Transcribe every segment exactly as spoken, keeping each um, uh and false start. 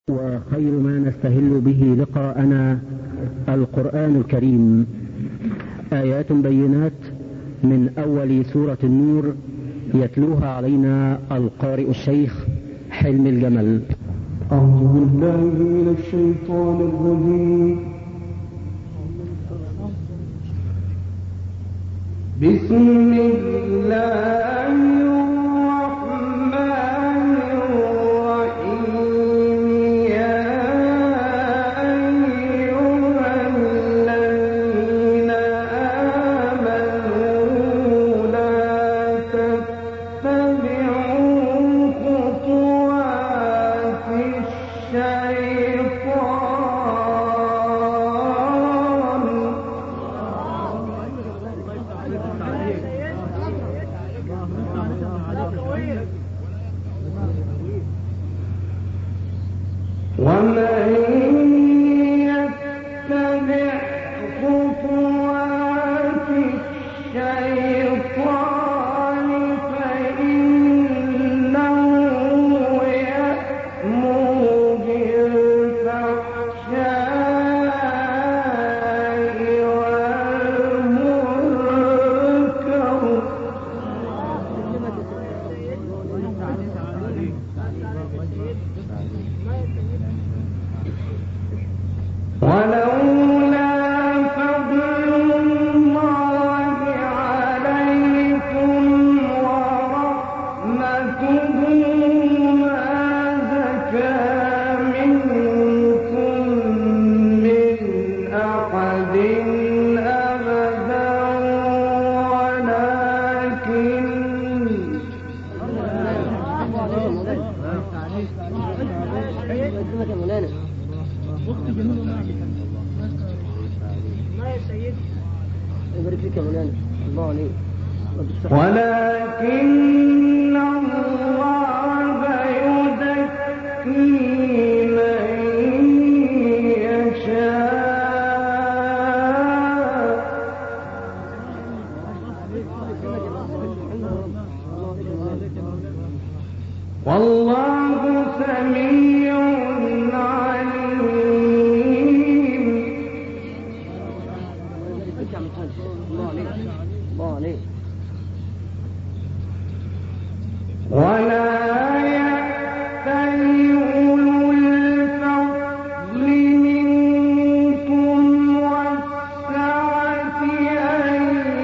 وخير ما نستهل به لقاءنا القرآن الكريم، آيات بينات من أول سورة النور يتلوها علينا القارئ الشيخ حلم الجمل. أعوذ بالله من الشيطان الرجيم. بسم الله الرحمن الرحيم. يا أيها الذين آمنوا لا تتبعوا خطوات الشيطان ومن يتبع خطوات الشيطان فإنه يأمر بالفحشاء والمنكر ولولا فضل الله عليكم ورحمته ما زكى منكم من أحد أبدا ولكن ولكن الله يزكي من يشاء والله سميع عليم. ولا يأتل أولو الفضل منكم والسعة أن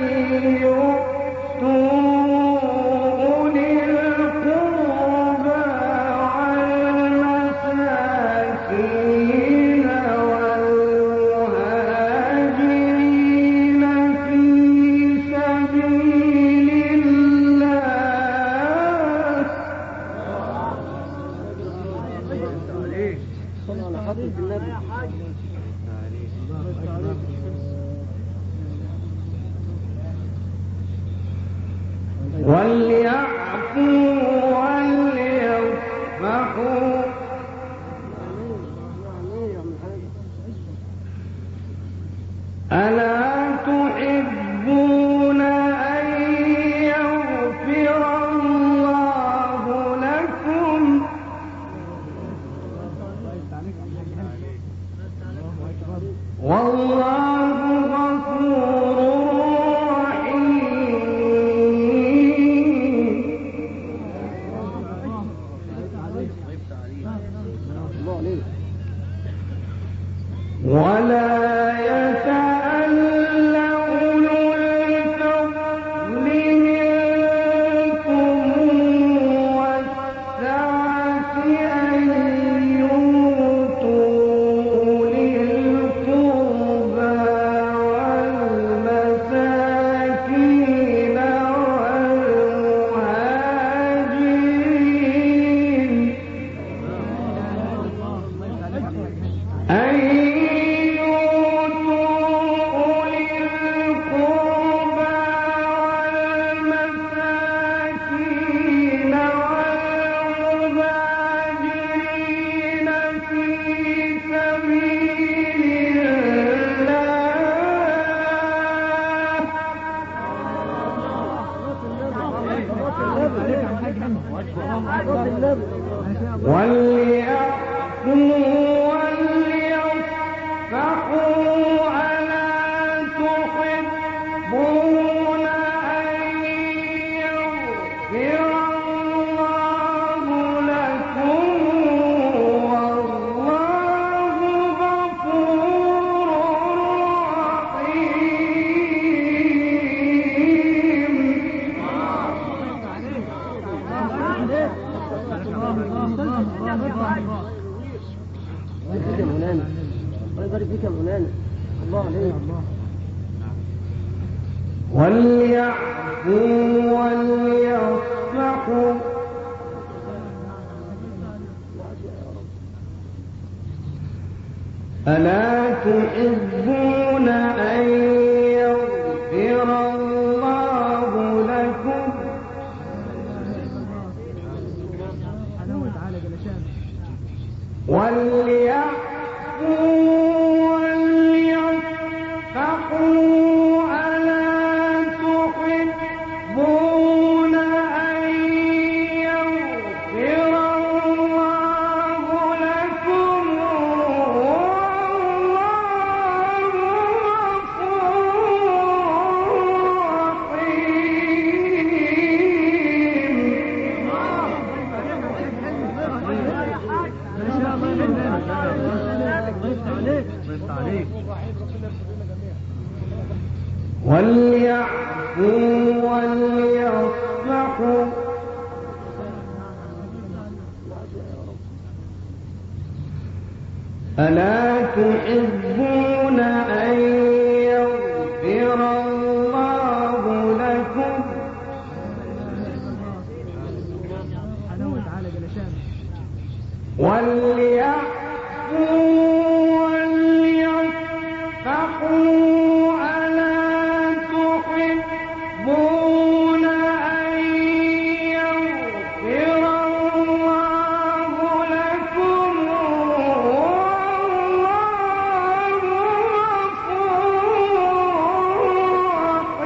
يؤتوا أولي القربى والمساكين والمهاجرين في سبيل الله وليعفوا وليصفحوا ألا تحبون أن يغفر الله لكم والله غفور رحيم. ولا يتأل أولو الفضل منكم والسعة أن يؤتوا أولي القربى والمساكين والمهاجرين فيك يا مولانا، الله يبارك فيك يا مولانا، الله عليك. وليعفوا وليصفحوا ألا تحبون أن يغفر الله لكم وليعفوا وليصفحوا ألا تحبون أن يغفر الله لكم وليعفوا وليصفحوا ألا تحبون أن يغفر الله لكم وليعفوا وليصفحوا ألا تحبون أن يغفر الله لكم والله غفور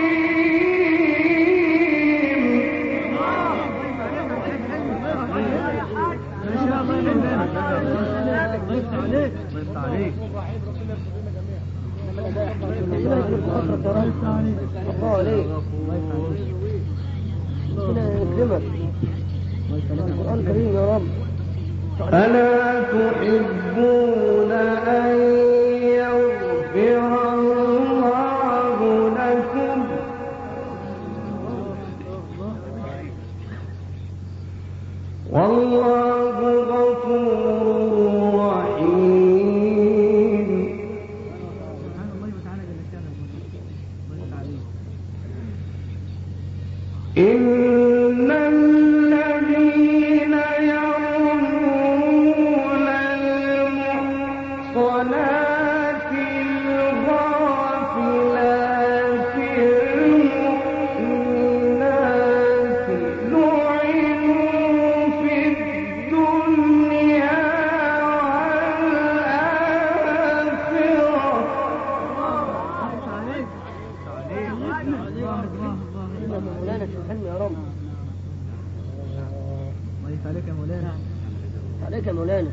ألا تحبون أن يغفر الله لكم والله غفور رحيم إن الذين يرمون المحصنات الغافلات المؤمنات لعنوا في الدنيا مولانا تفهمني يا رب. الله عليك يا مولانا، عليك يا مولانا.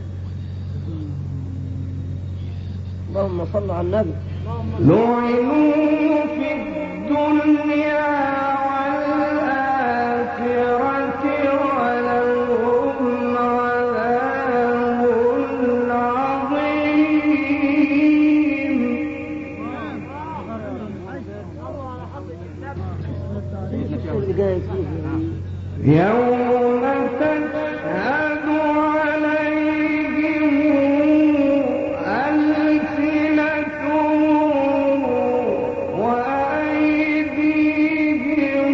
اللهم صل على النبي. لعنوا في الدنيا والآخرة ولهم عذاب عظيم يوم تشهد عليهم ألسنتهم وأيديهم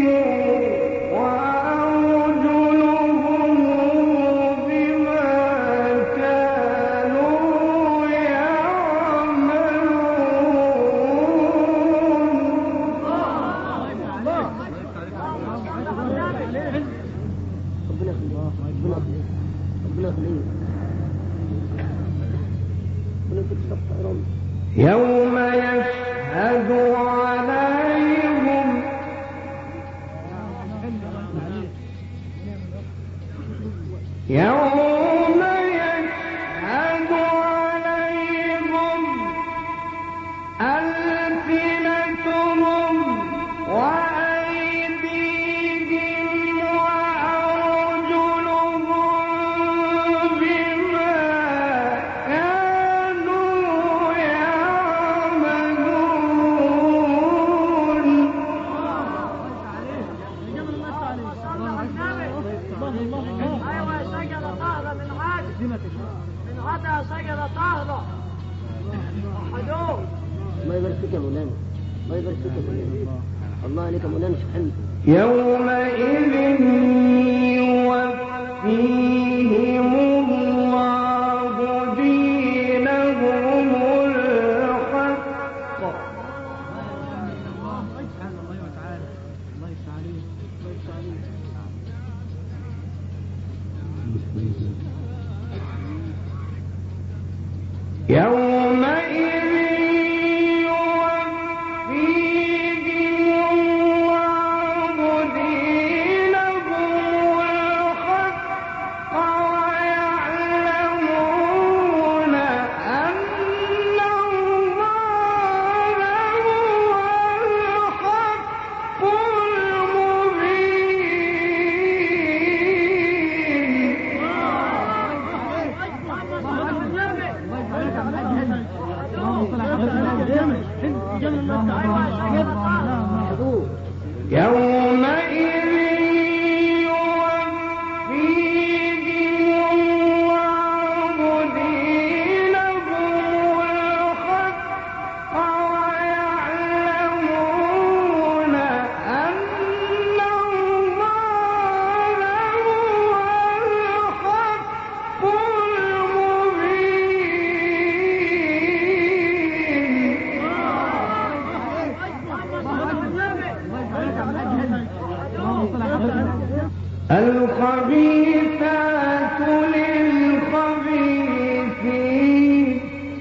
وأرجلهم بما كانوا يعملون يوم يشهد عليهم يوم يشهد عليهم ألسنتهم وأيديهم وأرجلهم بما كانوا يعملون وضع شجرة طاهرة. وحدوه. الله يبارك فيك يا مولانا. الله يبارك فيك يا مولانا. الله عليك يا مولانا شيخ حمد. يومئذ يوفيهم الله دينهم الحق. يومئذ الخبيثات للخبيثين.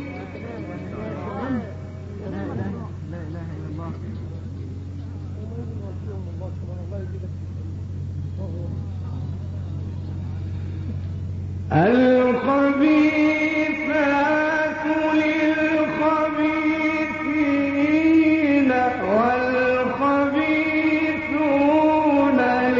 الخبيثات للخبيثين والخبيثون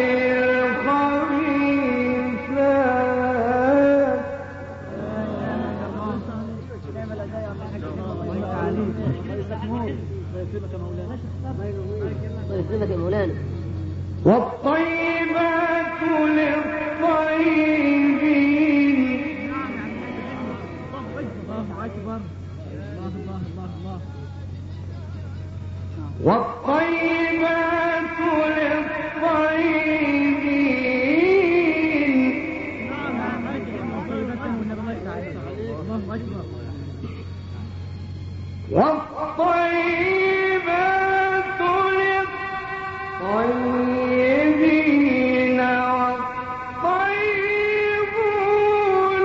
والطيبات للطيبين. والطيبات للطيبين. والطيبات للطيبين والطيبون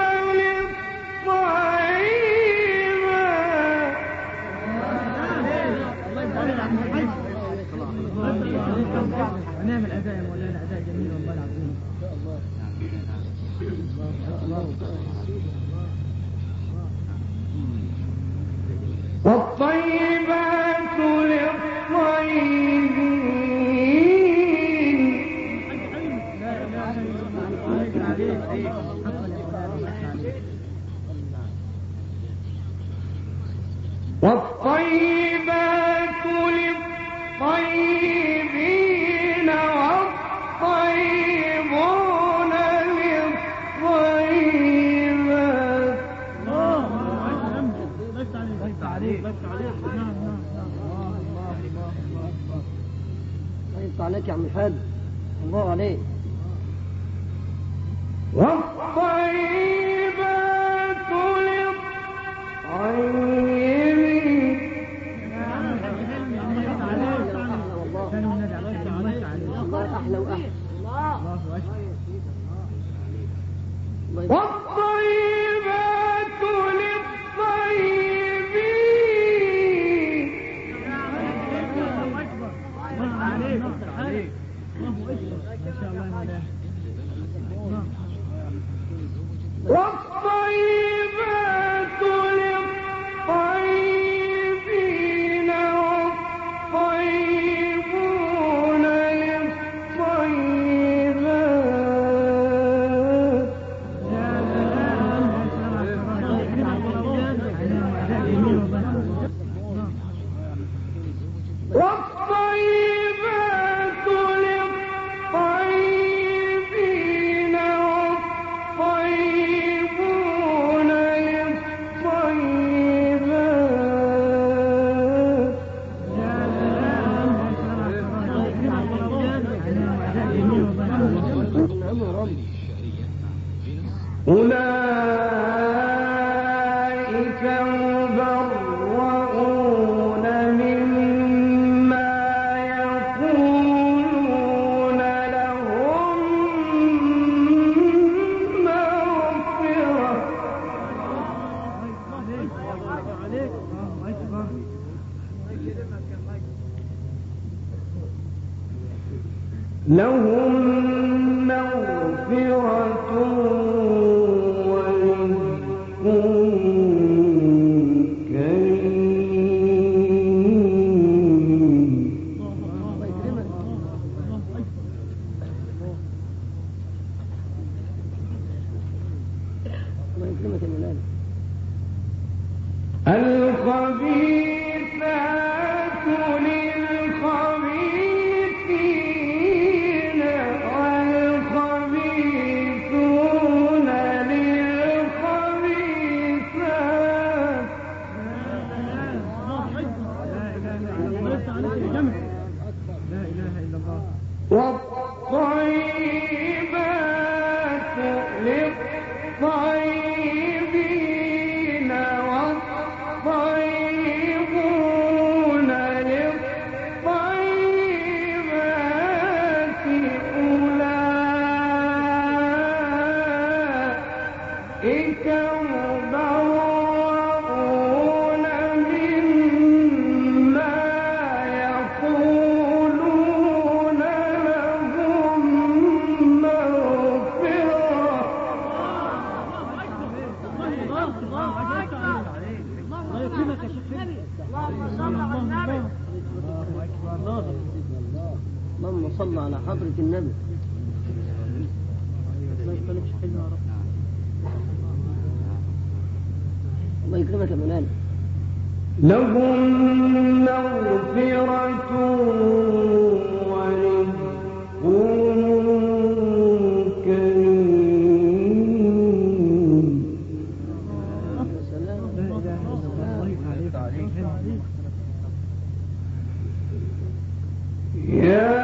للطيبات. نعمل أداء يا مولانا، أداء جميل والله العظيم. والطيبات للطيبين. والطيبات للطيبين والطيبون للطيبات. طيب عليك يا عم الحاج. الله عليك. والطيبات للطيبين. الله أحلى وأحلى. والطيبات للطيبين. يتبرؤون مما يقولون لهم مغفرة لهم مغفرة ورزق كريم. الخبيثات للخبيثين والخبيثون للخبيثات والطيبات للطيبين والطيبون للطيبات أولئك مبرؤون مما يقولون لهم مغفرة اللهم صل على حضرة النبي. الله يكرمك يا مولانا. لهم مغفرة ورزق كريم. يا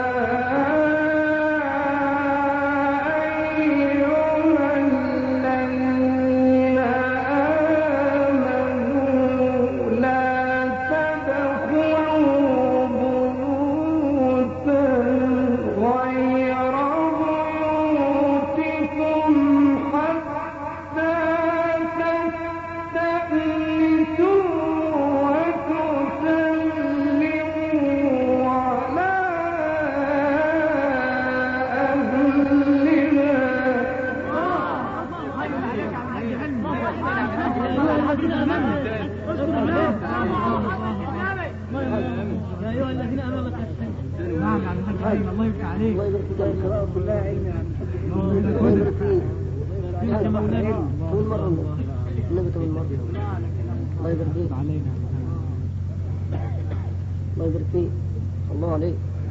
الله عليك.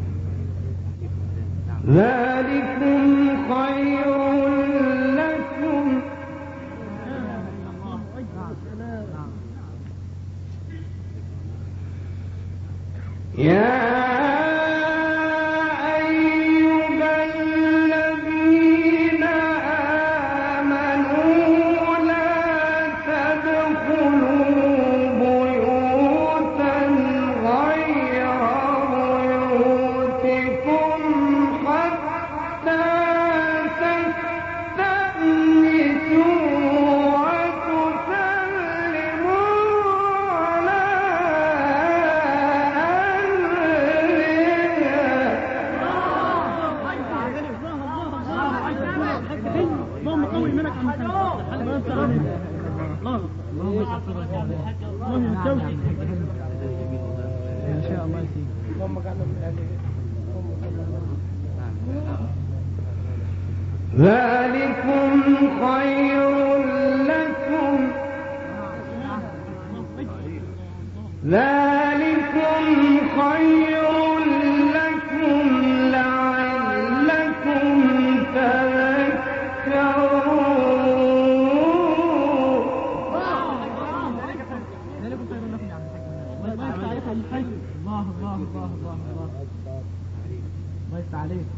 ذلكم خير لكم يا ذلكم خير لكم ذلكم خير لكم لعلكم عليك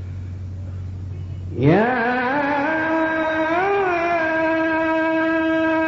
يا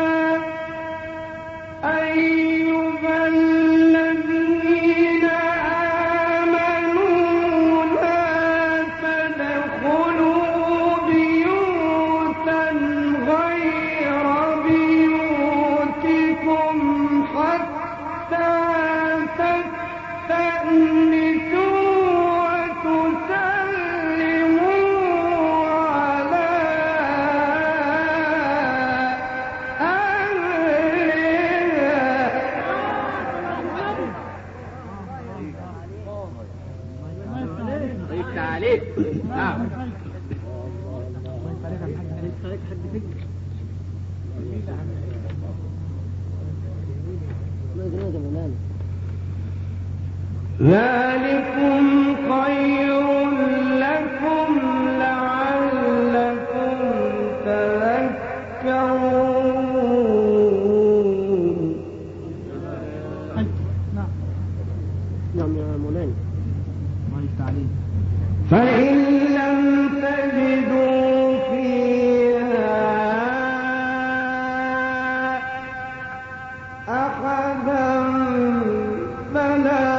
ذلكم خير لكم لعلكم تذكرون. نعم يا مولانا. فإن لم تجدوا فيها أحدا فلا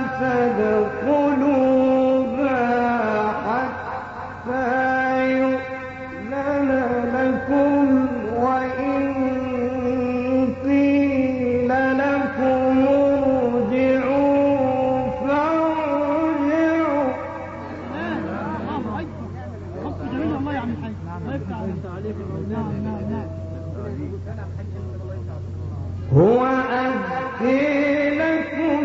تدخلوها حتى يؤذن لكم، وإن قيل لكم ارجعوا فارجعوا. هو أزكي لكم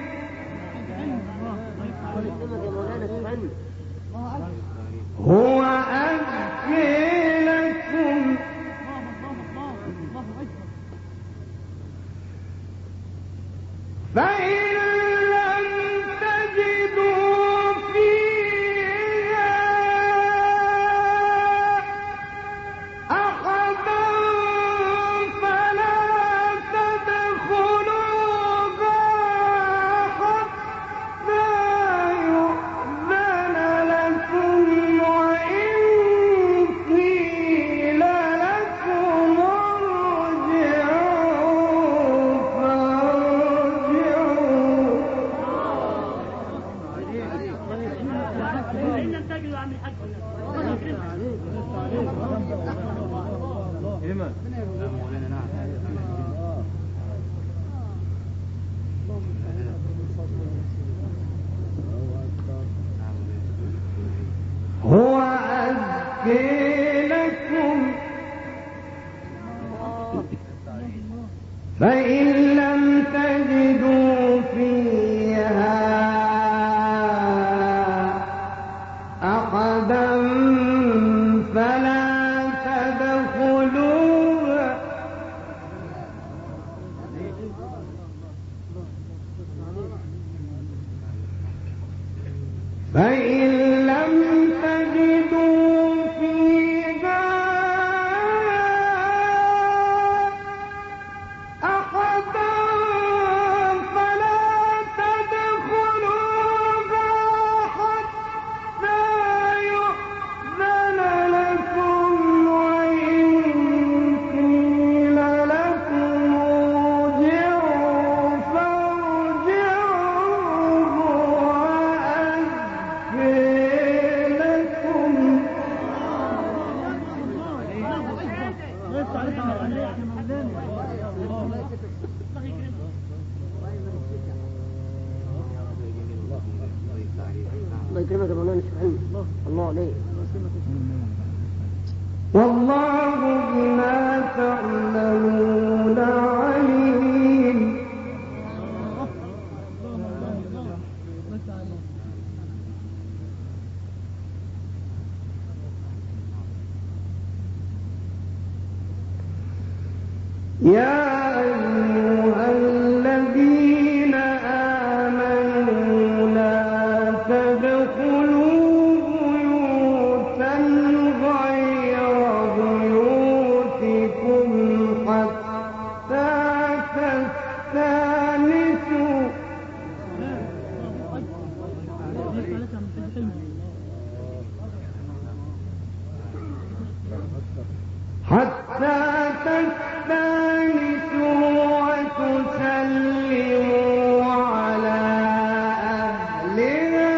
هو أزكي لكم فإن لم تجدوا فيها أحدا فلا تدخلوها حتى يؤذن لكم، وإن قيل لكم ارجعوا فارجعوا. هو أزكي لكم فإن لم تجدوا فيها أحدا فلا تدخلوها فإن لم تجدوا فيها أحدا فلا تدخلوها حتى يؤذن لكم، وإن قيل لكم ارجعوا فارجعوا. وأزكي لكم الله يكرمك يا مولانا سبحانه. الله عليك. والله بما تعملون عليم. يا أيها الذين آمنوا لا تدخلوا بيوتا غير بيوتكم حتى تستأنسوا حتى تستأنسوا وتسلموا على أهلها.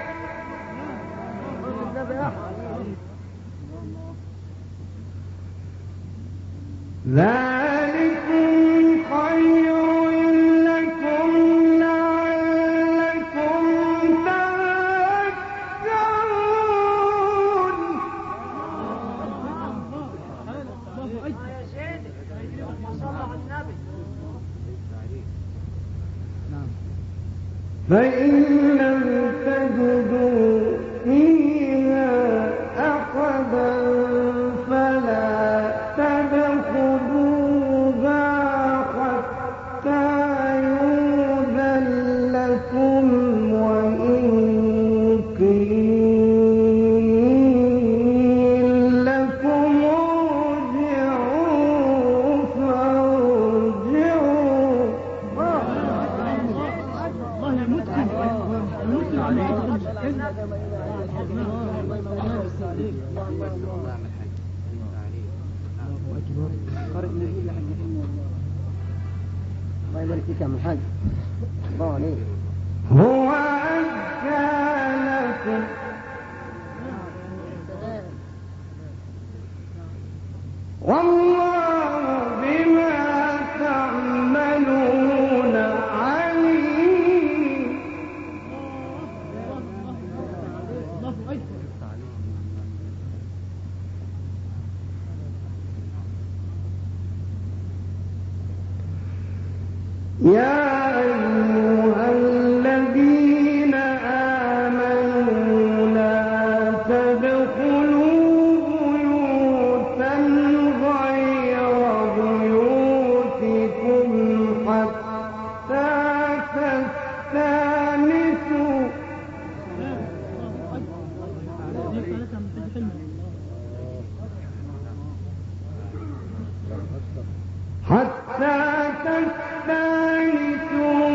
ذلكم خير لكم لعلكم تذكرون. فإن لم تجدوا فيها أحدا فلا تدخلوها حتى يؤذن لكم، فيك يا محمد. الله عليك. هو أزكى لكم والله بما تعملون عليم. يا أيها الذين آمنوا لا تدخلوا بيوتا غير بيوتكم حتى تستأنسوا حتى تستأنسوا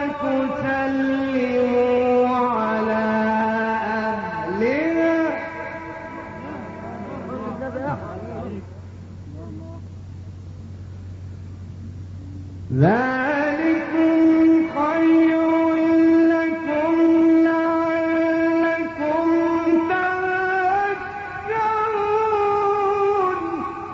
وتسلموا على أهلها ذلكم خير لكم لعلكم تذكرون.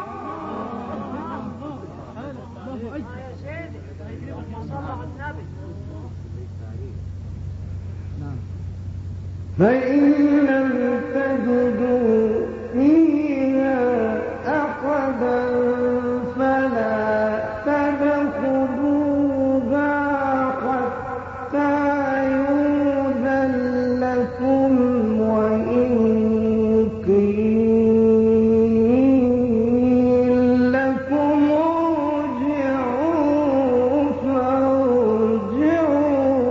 فإن لم تجدوا فيها أحدا فلا تدخلوها حتى يؤذن لكم وإن قيل لكم ارجعوا فارجعوا.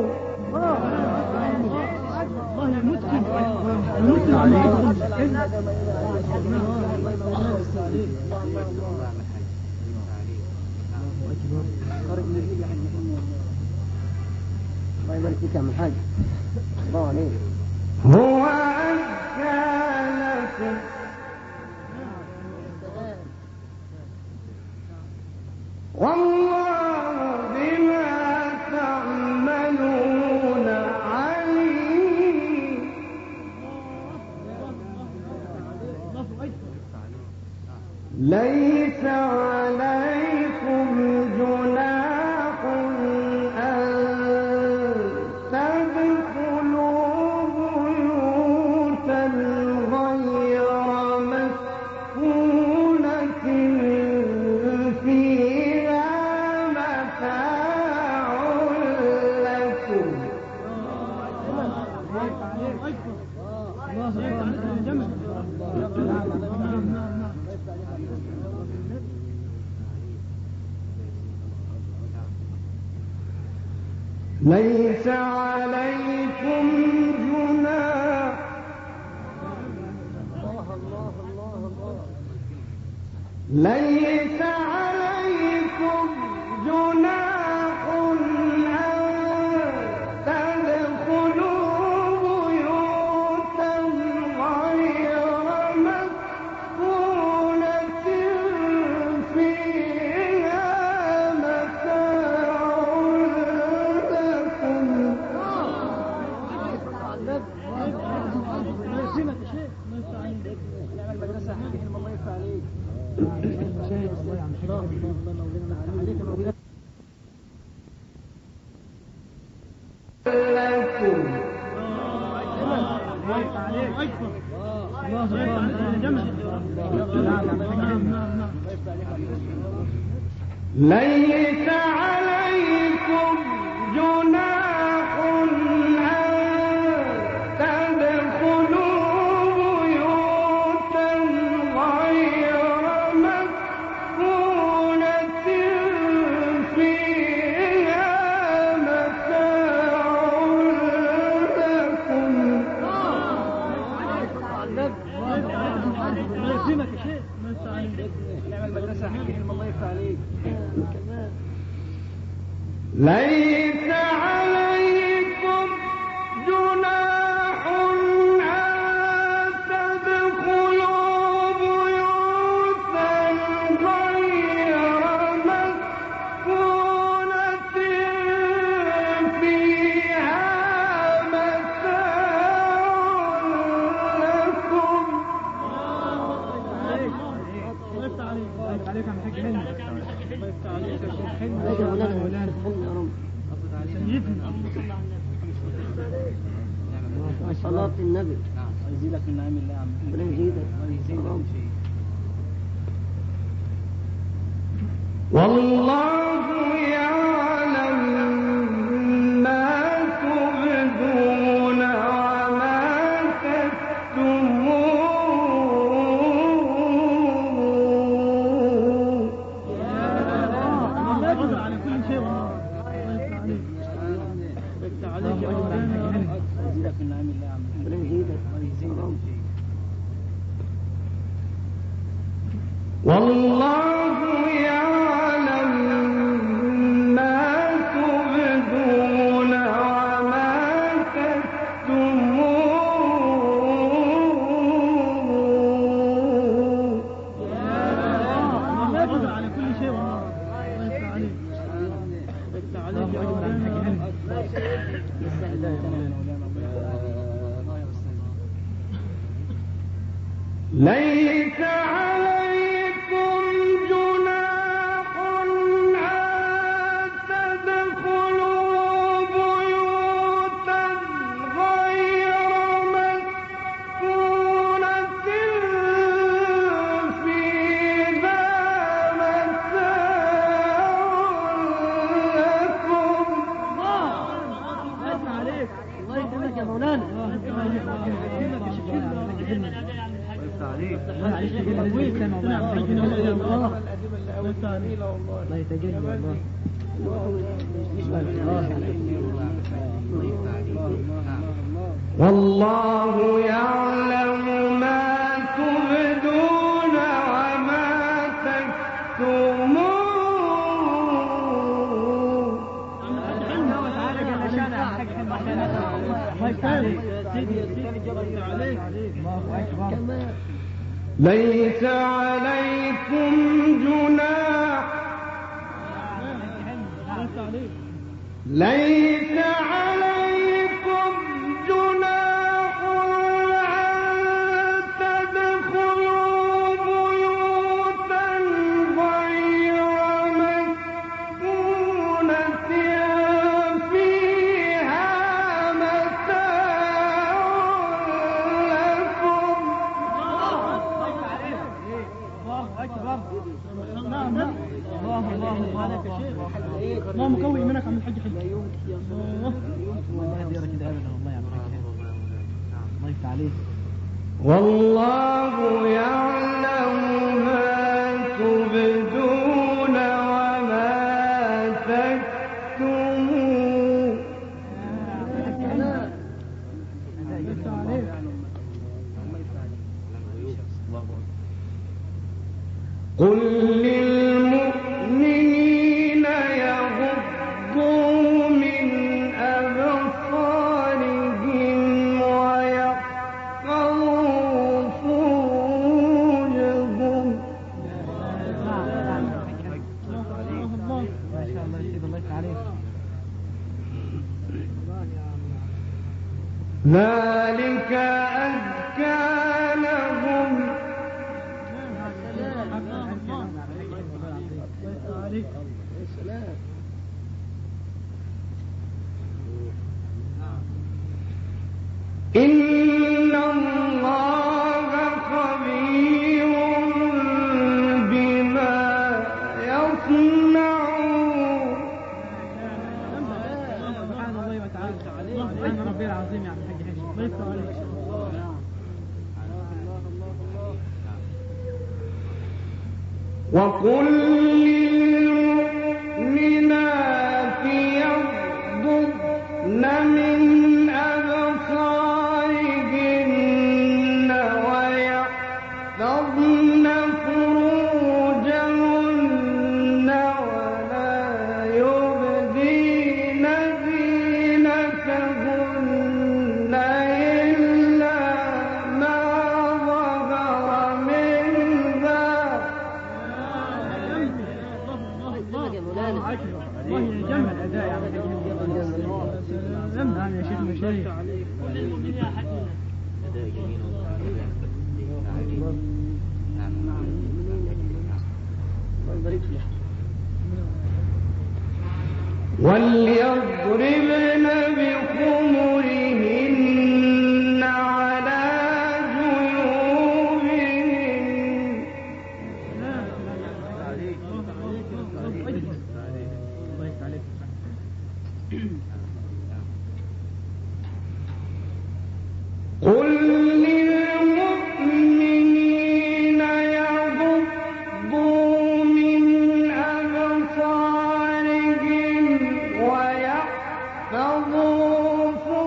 الله يبارك فيك يا محمد. الله عليك. هو أزكى لكم والله بما تعملون عليم. ليس عليكم جناح أن تدخلوا بيوتا غير مسكونة فيها متاع لكم. ليس عليكم جناح ليس عليكم جناح أن تدخلوا بيوتا غير مسكونة فيها متاع لكم. ليس عليكم جناح أن تدخلوا بيوتا غير مسكونة فيها متاع لكم. ليس عليكم جناح أن تدخلوا بيوتا غير مسكونة عليك يا مولانا يا رب. صلاة النبي. يزيدك من نعيم الله يا عم. ربنا يزيدك. والله يعلم ما تبدون وما تكتمون. على كل شيء والله. عليك يا مولانا. يزيدك من نعيم الله يا عم. ربنا يزيدك. والله يعلم ما تبدون وما تكتمون. على كل شيء والله. عليك يا مولانا. ليس عليكم جناح أن تدخلوا بيوتا غير مسكونة فيها متاع لكم. الله يكرمك يا مولانا. والله يعلم ما تبدون وما تكتمون. ليس عليكم جناح ليس عليكم جناح أن تدخلوا بيوتا غير مسكونة فيها متاع لكم. الله الله الله مقوي منك عم الحج حج. الله يديرك كده ابدا والله يا عم الحج. الله يفتح عليك. والله يعلم ما تبدون وما تكتمون. قل للمؤمنين يغضوا من أبصارهم ويحفظوا فروجهم. ما شاء الله يسعد الله يفتح عليك. ذلك أزكى لهم. إن الله خبير بما يصنعون. سبحان الله وتعالى. سبحان ربي العظيم يا عم الحج حج. الله يفتح عليك. وقل للمؤمنات يغضضن من أبصارهن ويحفظن فروجهن ولا يبدين زينتهن إلا ما ظهر منها. الله يجمع الأداء يا عم الحج. نعم يا شيخ مشايخ. وليضربن بخمرهن على جيوبهن قل للمؤمنين يغضوا من أبصارهم ويحفظوا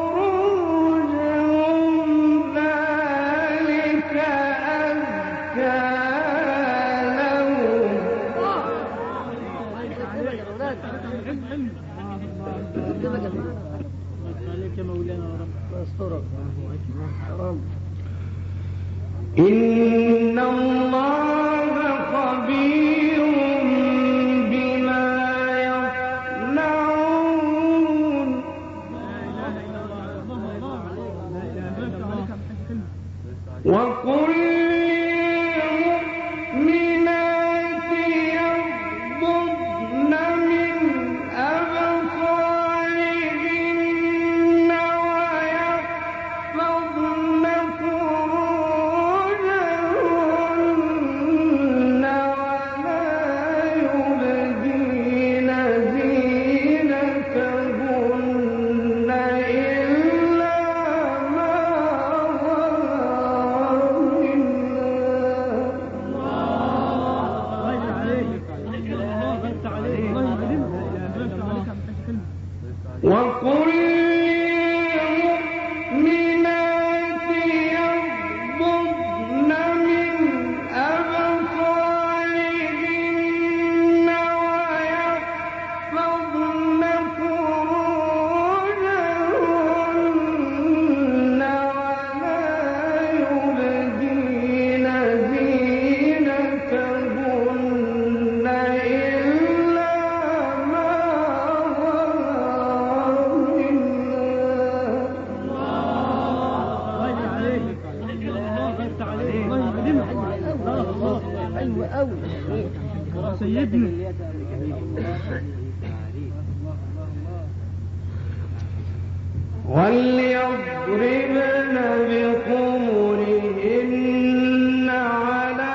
فروجهم ذلك أزكى لهم إن الله خبير بما يصنعون وقل للمؤمنات يغضضن من أبصارهن ويحفظن فروجهن ولا يبدين زينتهن إلا ما ظهر منها وقل للمؤمنات يغضضن من أبصارهن ويحفظن فروجهن ولا يبدين زينتهن إلا ما ظهر منها سيدنا وليضربن بخمرهن على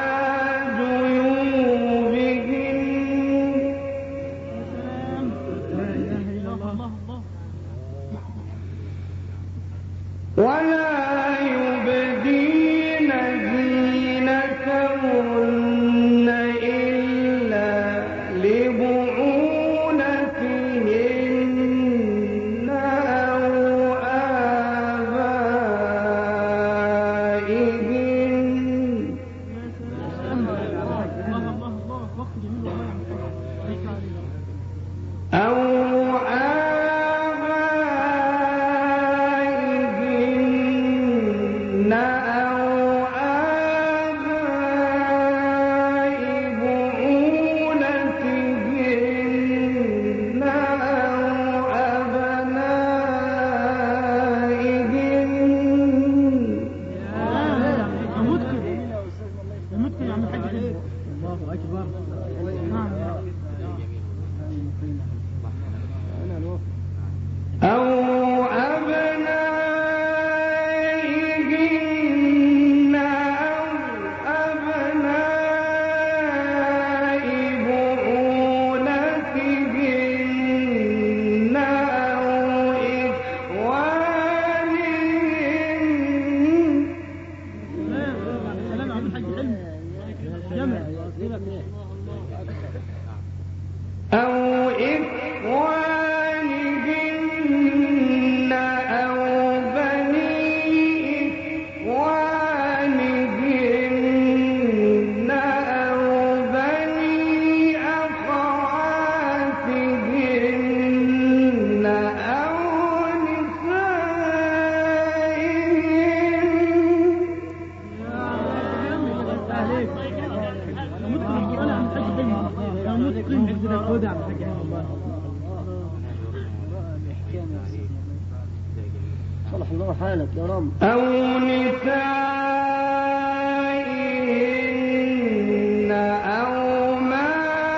جيوبهن ولا يبدين زينتهن إلا لبعولتهن أو آبائهن أو آبائهن أو آباء بعولتهن أو أبنائهن الله أكبر. أو أبنائهن أو أبناء بعولتهن أو إخوانهن سلام عبد الحاج علم جمع أو إخوانهن أو بني إخوانهن أو بني أخواتهن أو صلح الله حالك يا رب. أو نسائهن أو ما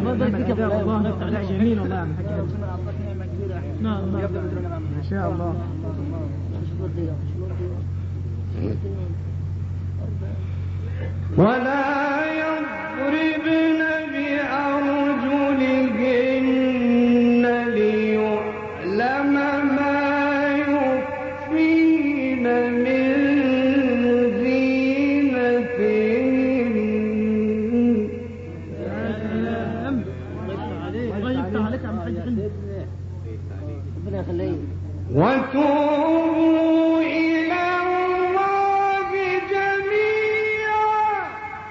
والله تعليق جميل والله يا عم الحاج. نعم نعم ما شاء الله. ولا يضربن بأرجلهن ليعلم ما يخفين من زينتهن. الله يفتح عليك يا عم الحاج. ربنا يخليك. وتوبوا إلى الله جميعا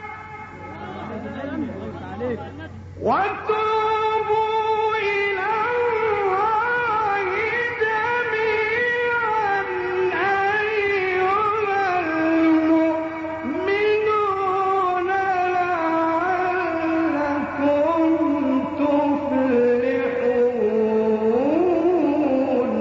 وتوبوا إلى الله جميعا أيها المؤمنون لعلكم تفلحون.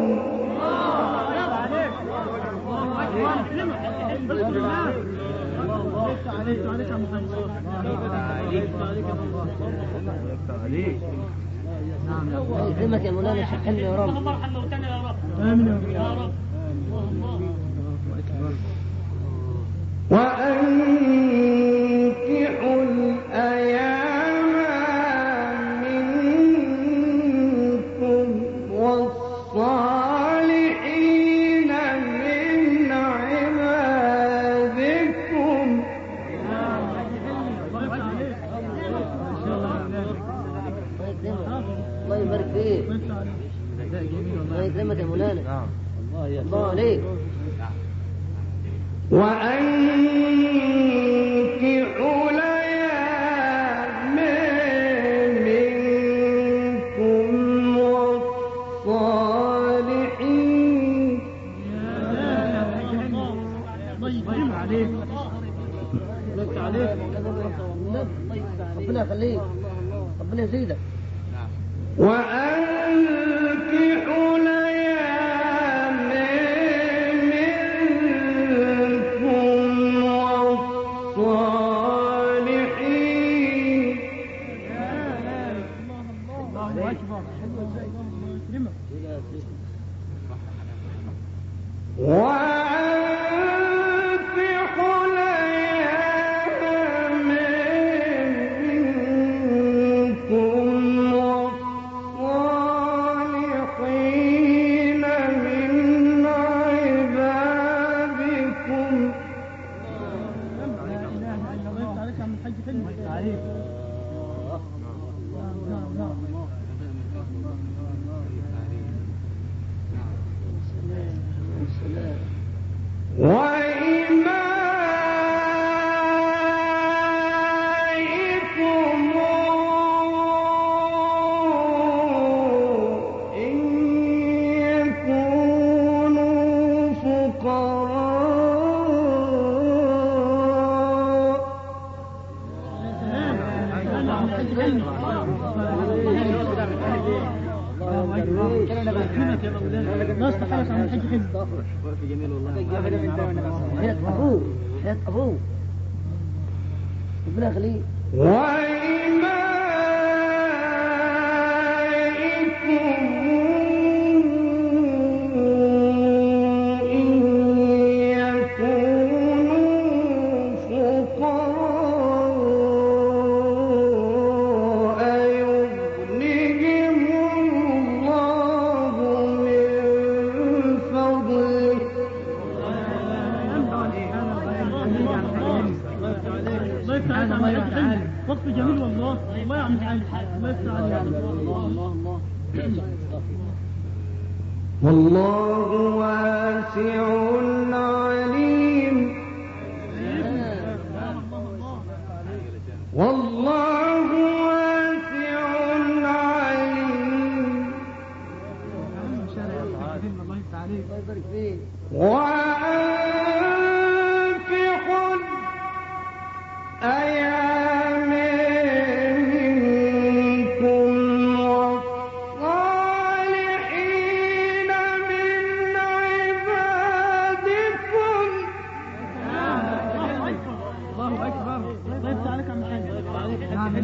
يسلمك يا مولانا الشيخ حلمي يا رب. آمين يا رب. وأنكحوا الأيام منكم والصالحين من عبادكم. الله يبارك فيك. الله يكرمك يا مولانا. الله عليك. وأنكحوا الأيام منكم والصالحين. ربنا يخليك. ربنا يزيدك. وأنكحوا الأيام منكم والصالحين. الله أكبر. وأنكحوا الأيام منكم والصالحين من عبادكم. وإمائكم إن يكونوا فقراء حياة أبوه. حياة أبوه. ربنا يخليك. وإمائكم إن يكونوا فقراء يغنهم الله من فضله. وقت جميل والله. الله يعمل حاجة. الله يفتح عليك. والله واسع عليم. والله واسع عليم. الله يفتح عليك. الله يبارك فيك. وأنكحوا الأيام منكم والصالحين من عبادكم. الله أكبر. الله يفتح عليك يا عم الحاج. نعم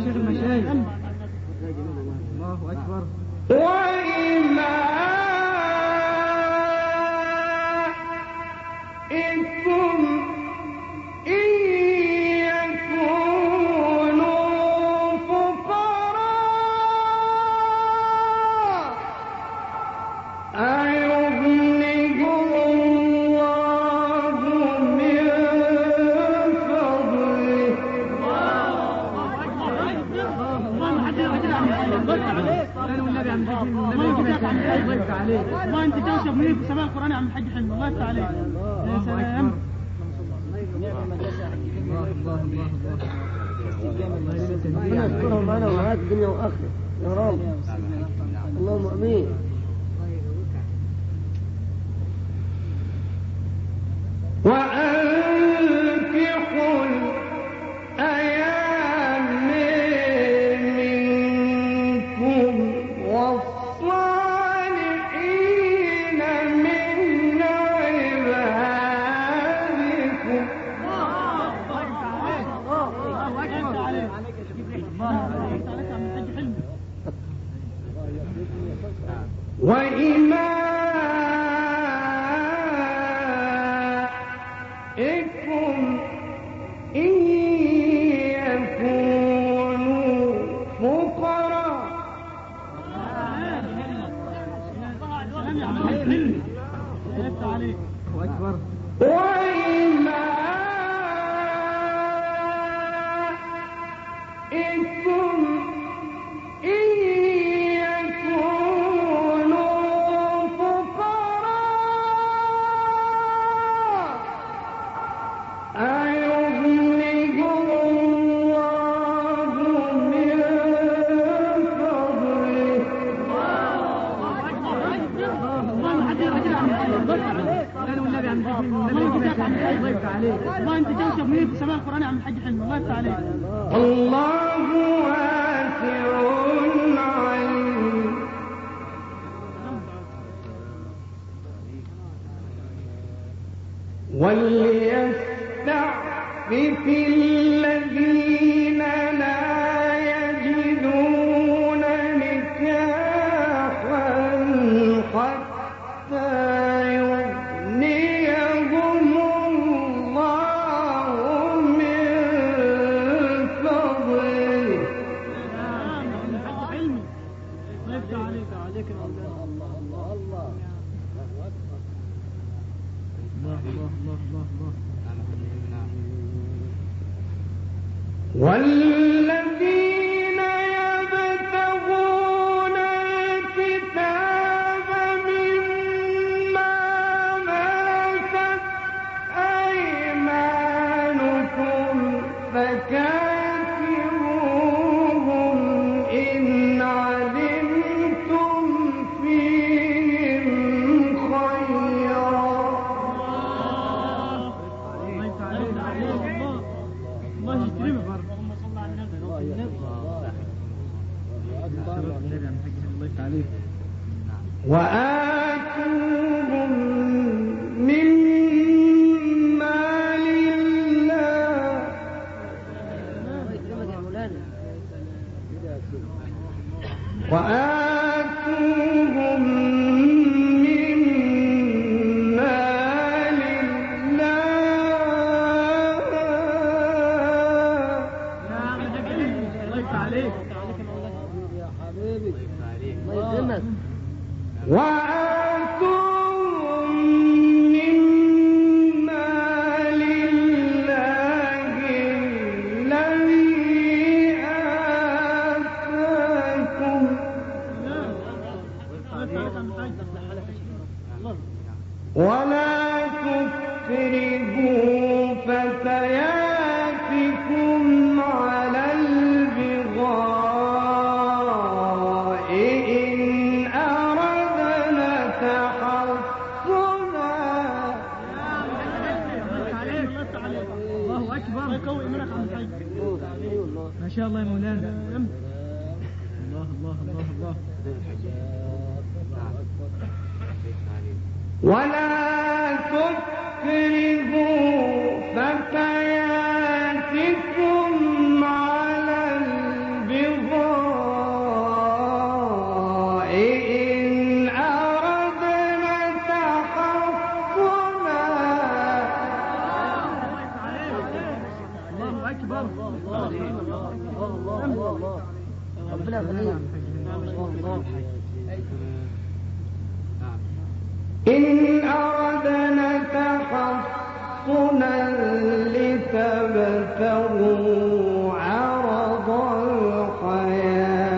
والله انت توشف مني في سماع القرآن يا عم الحاج حلمي. الله يفتح عليك. يا سلام. ربنا يسترهم معنا وهات الدنيا واخره يا رب. اللهم امين. وأنكحوا الأيام منكم والصالحين من عبادكم وإمائكم إن يكونوا فقراء وإمائكم إن يكونوا فقراء أيغنيهم الله من فضله والله انت توشف مني في سماع القرآن يا عم الحاج حلمي. الله يفتح عليك. الله واسع عليم وليستعفف الذين لا يجدون نكاحا حتى يغنيهم الله من فضله والذين يبتغون الكتاب مما ملكت أيمانكم فكاتبوهم إن علمتم فيهم خيرا الله يكرمك. وآتوهم من مال الله وآتوهم من مال الله وآتوهم من مال الله الذي آتاكم ولا تكرهوا فتياتكم على البغاء إن أردنا تحصنا. الله أكبر. ما شاء الله يا مولانا. الله الله الله الله. ولا تكرهوا فتياتكم على البغاء إن أردنا تحصنا. الله أكبر. ربنا يخليك. إن أردنا تحصنا لتبتغوا عرض الحياة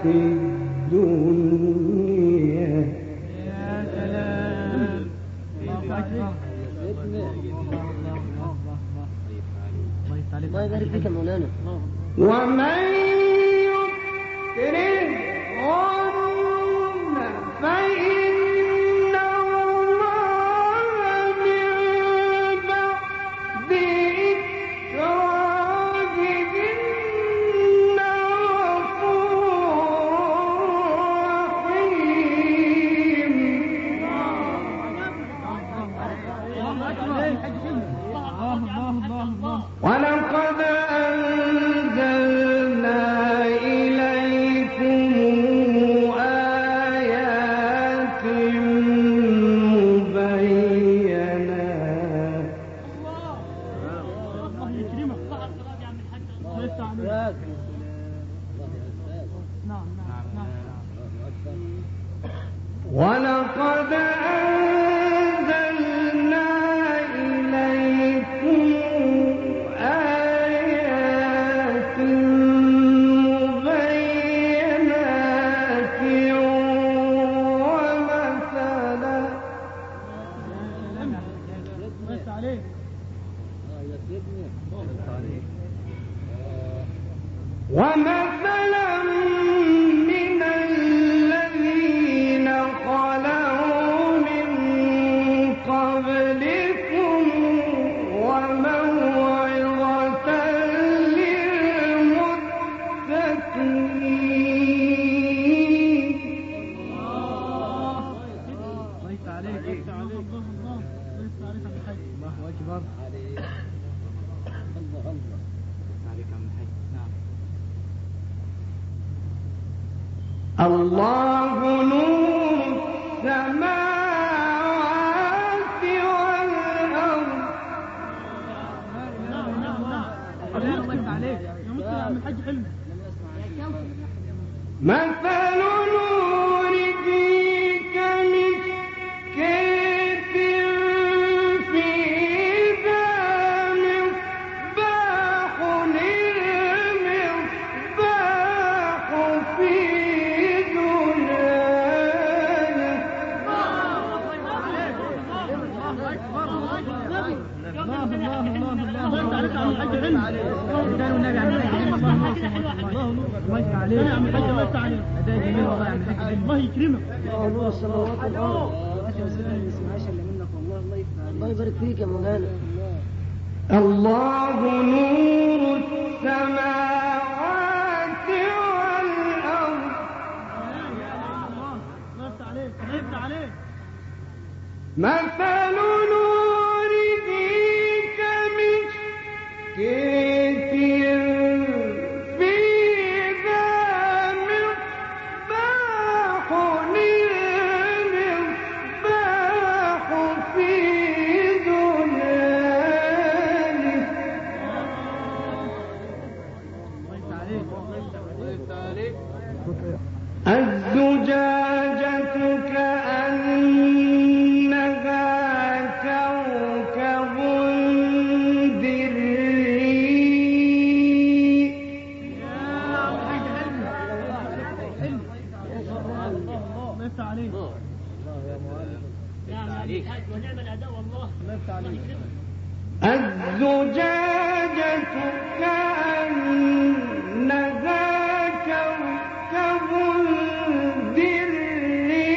الدنيا. يا سلام. الله أكبر. الله يبارك فيك يا مولانا. ومن يكره فإن الله من بعد إكراههن غفور رحيم. ولقد أنزلنا إليكم آيات مبينات. الله يكرمك. الله يفتح عليك. نعم نعم نعم. ولقد أنزلنا إليكم آيات مبينات ومثلا الله يفتح عليك. ومثلا من الذين خلوا من قبلكم وموعظة للمتقين. الله يفتح عليك. الله يفتح عليك. الله يفتح عليك عبد الحي. الله أكبر. الله نور السماوات والأرض. نعم نعم نعم. الله يفتح عليك. يا مسلم يا عم الحاج حلمي. مثل نوره كمشكاة فيها مصباح. المصباح في الله يكرمك. الله يبارك فيك يا مولانا. الله نور السماوات والأرض. الله يفتح عليك. الله يفتح عليك. مثل نوره كمشكاة فيها مصباح. المصباح في زجاجة. الزجاجة كأنها كوكب دري. الله يفتح عليك. ونعم الأداء والله. الله يفتح عليك. الزجاجة كأنها كوكب دري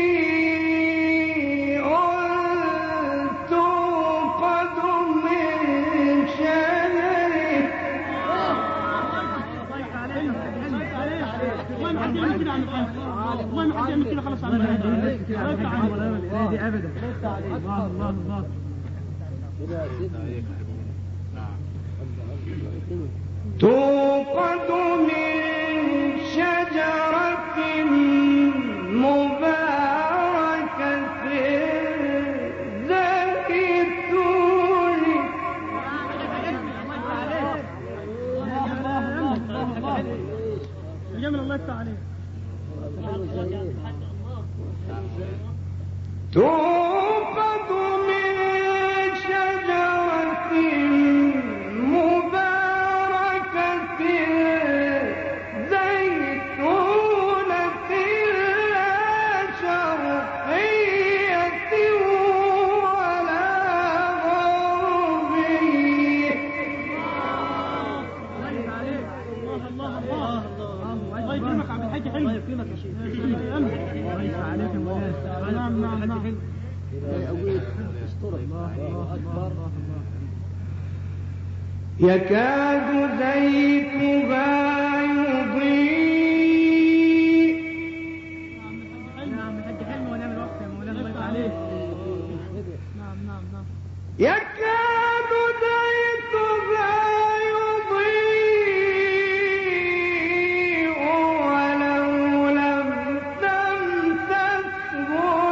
توقد من شجر. والله ما حد يعمل كده عن القلب. والله ما حد يعمل كده خلاص على القلب. الله يفتح عليك. دي أبدا. الله الله الله. توقد من شجرة مباركة زيتون. جميل. الله يفتح عليك. توقد من شجرة مباركة زيتون الحاج حلو. الله يكرمك يا شيخ. الله يفتح عليك يا مولانا. نعم نعم نعم. أبوك أسطورة. الله أكبر. يكاد زيتها يضيء. نعم الحاج حلو ونعمل وقت يا مولانا. الله يفتح عليك. نعم نعم نعم. يكاد زيتها يضيء ولو لم تمسسه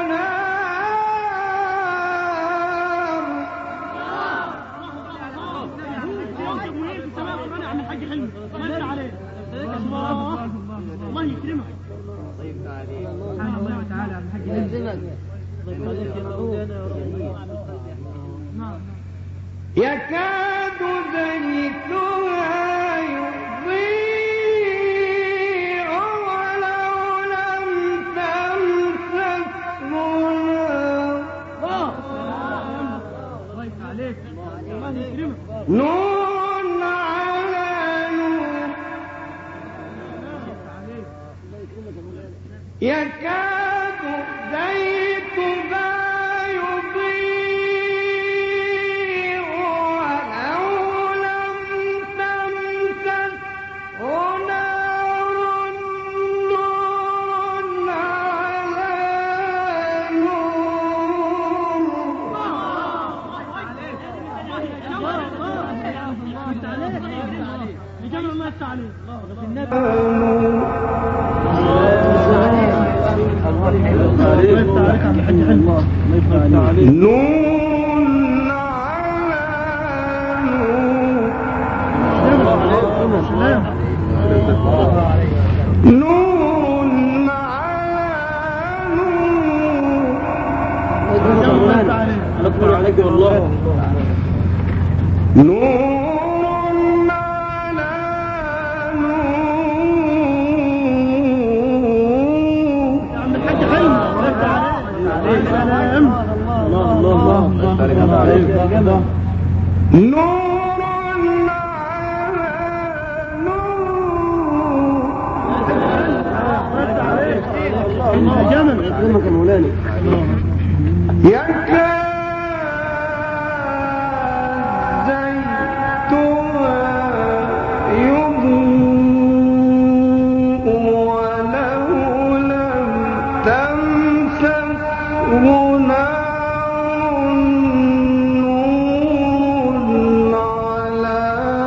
نار. الله يكرمك. سبحان الله وتعالى عبد الحاج يلزمك. يكاد زيتها يضيء ولو لم تمسسه نار. الله يفتح عليك. الله يكرمك. نور على نور. يكاد زيتها يضيء ولو لم تمسسه نار. نور على لجمع ما التعليم. نون على نور. نون على نور عليك والله. نور على نور. يا عم الحاج حلو. الله الله الله بارك الله عليك. نور على نور. جمل. يكرمك يا مولانا. يكاد زيتها يضيء ولو لم تمسسه نار. نور على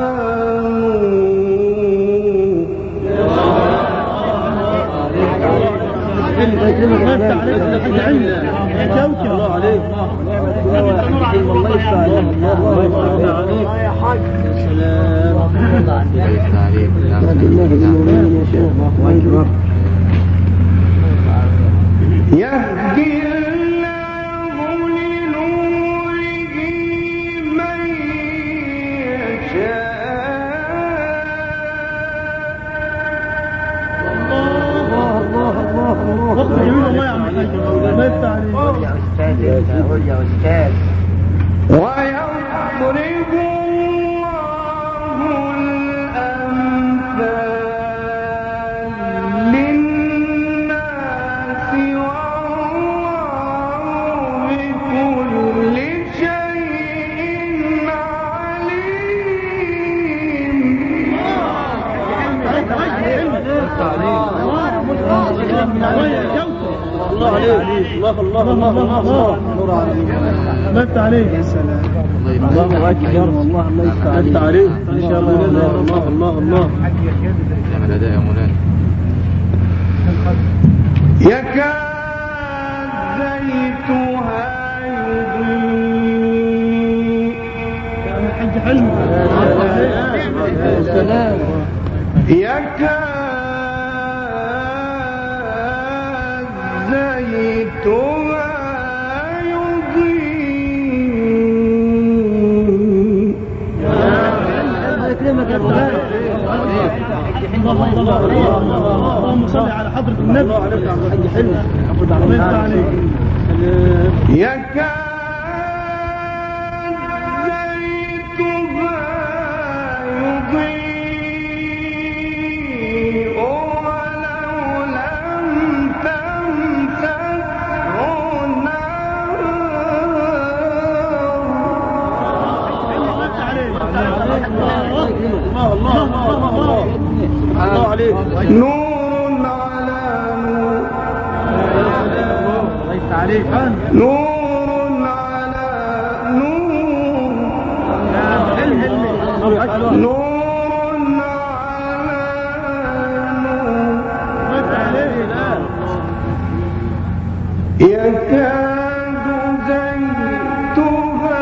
الله عليك. والله يفتح عليك. الله يفتح عليك. يا حاج. سلام. الله يفتح عليك. يهدي الله لنوره من يشاء. وقت جميل والله يا عم الحاج. الله يفتح عليك. يا أستاذ يا أستاذ. ويضرب الله الأمثال للناس والله بكل شيء عليم. الله عليك. الله الله الله الله. نور عليك. الله يفتح عليك. يا سلام. الله أكبر. والله الله يفتح عليك. إن شاء الله. الله الله الله. نعمل أداء يا مولانا. يكاد زيتها يضيء. يا عم الحاج حلو. سلام. يكاد زيتها يضيء. الله يكرمك يا مولانا. اللهم صل على حضرة النبي. الله عليك يا عم الحاج حلو. الله يفتح عليك. يكاد زيتها يضيء ولو عليك. نور على نور نور على نور يكاد زيتها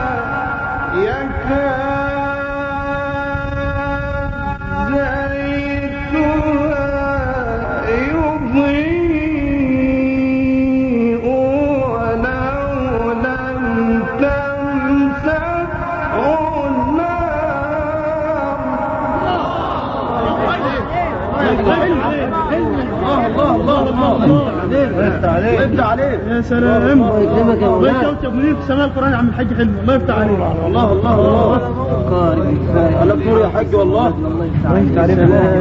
يكاد زيتها يضيء ولو لم تمسسه يا سلام. الله يكرمك يا مولانا. الله يكتب منين في سماء القرآن يا عم الحاج حلمي. الله يفتح عليك. الله الله الله. على النور يا حاج والله. الله يفتح عليك.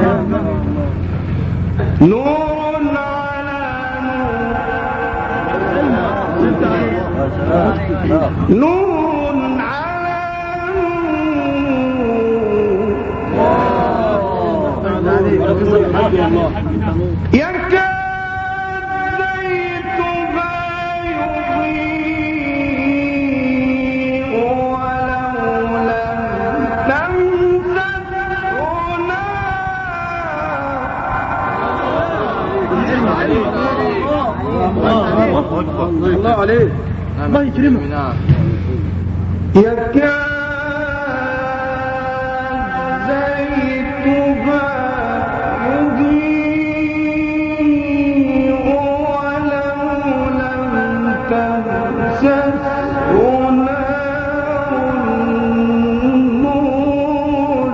نور على نور نور على نور يكاد زيتها يضيء ولو لم تمسسه الله عليك. الله يكرمك. يكاد زيتها يضيء ولو لم تمسسه نور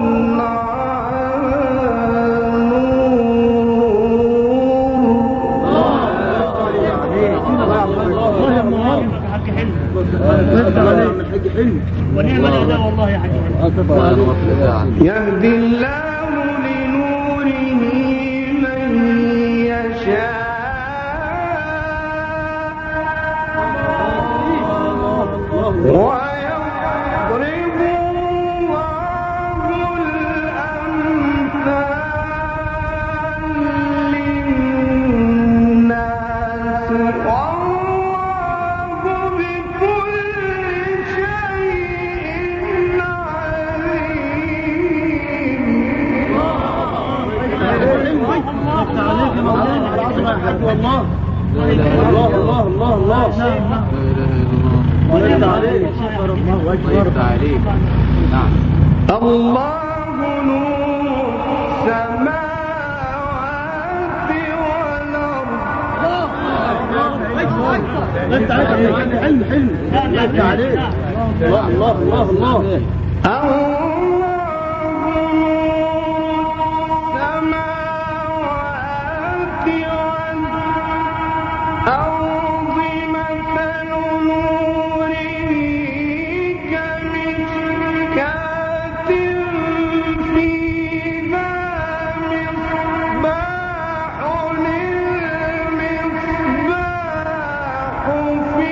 ونعم الأداء والله يا حاج حلمي. يهدي الله لنوره من يشاء ويضرب الله الأمثال للناس والله بكل شيء والله. الله الله الله الله. وانت عليك. الله اكبر. عليك. نعم. الله نور السماوات والأرض. انت عليك حلم حلم. انت عليك. الله الله الله الله. الأرض مثل نوره كمشكاة فيها مصباح المصباح في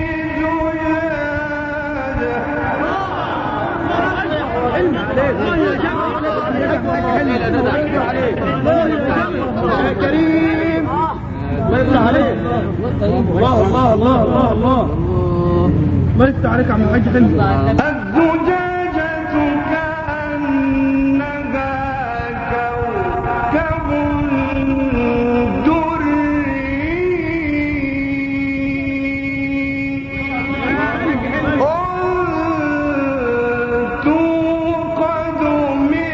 زجاجة يا كريم. الله يفتح عليك. الله الله الله الله الله. الله يفتح عليك يا عم الحاج حلمي. الزجاجة كأنها كوكب دري توقد من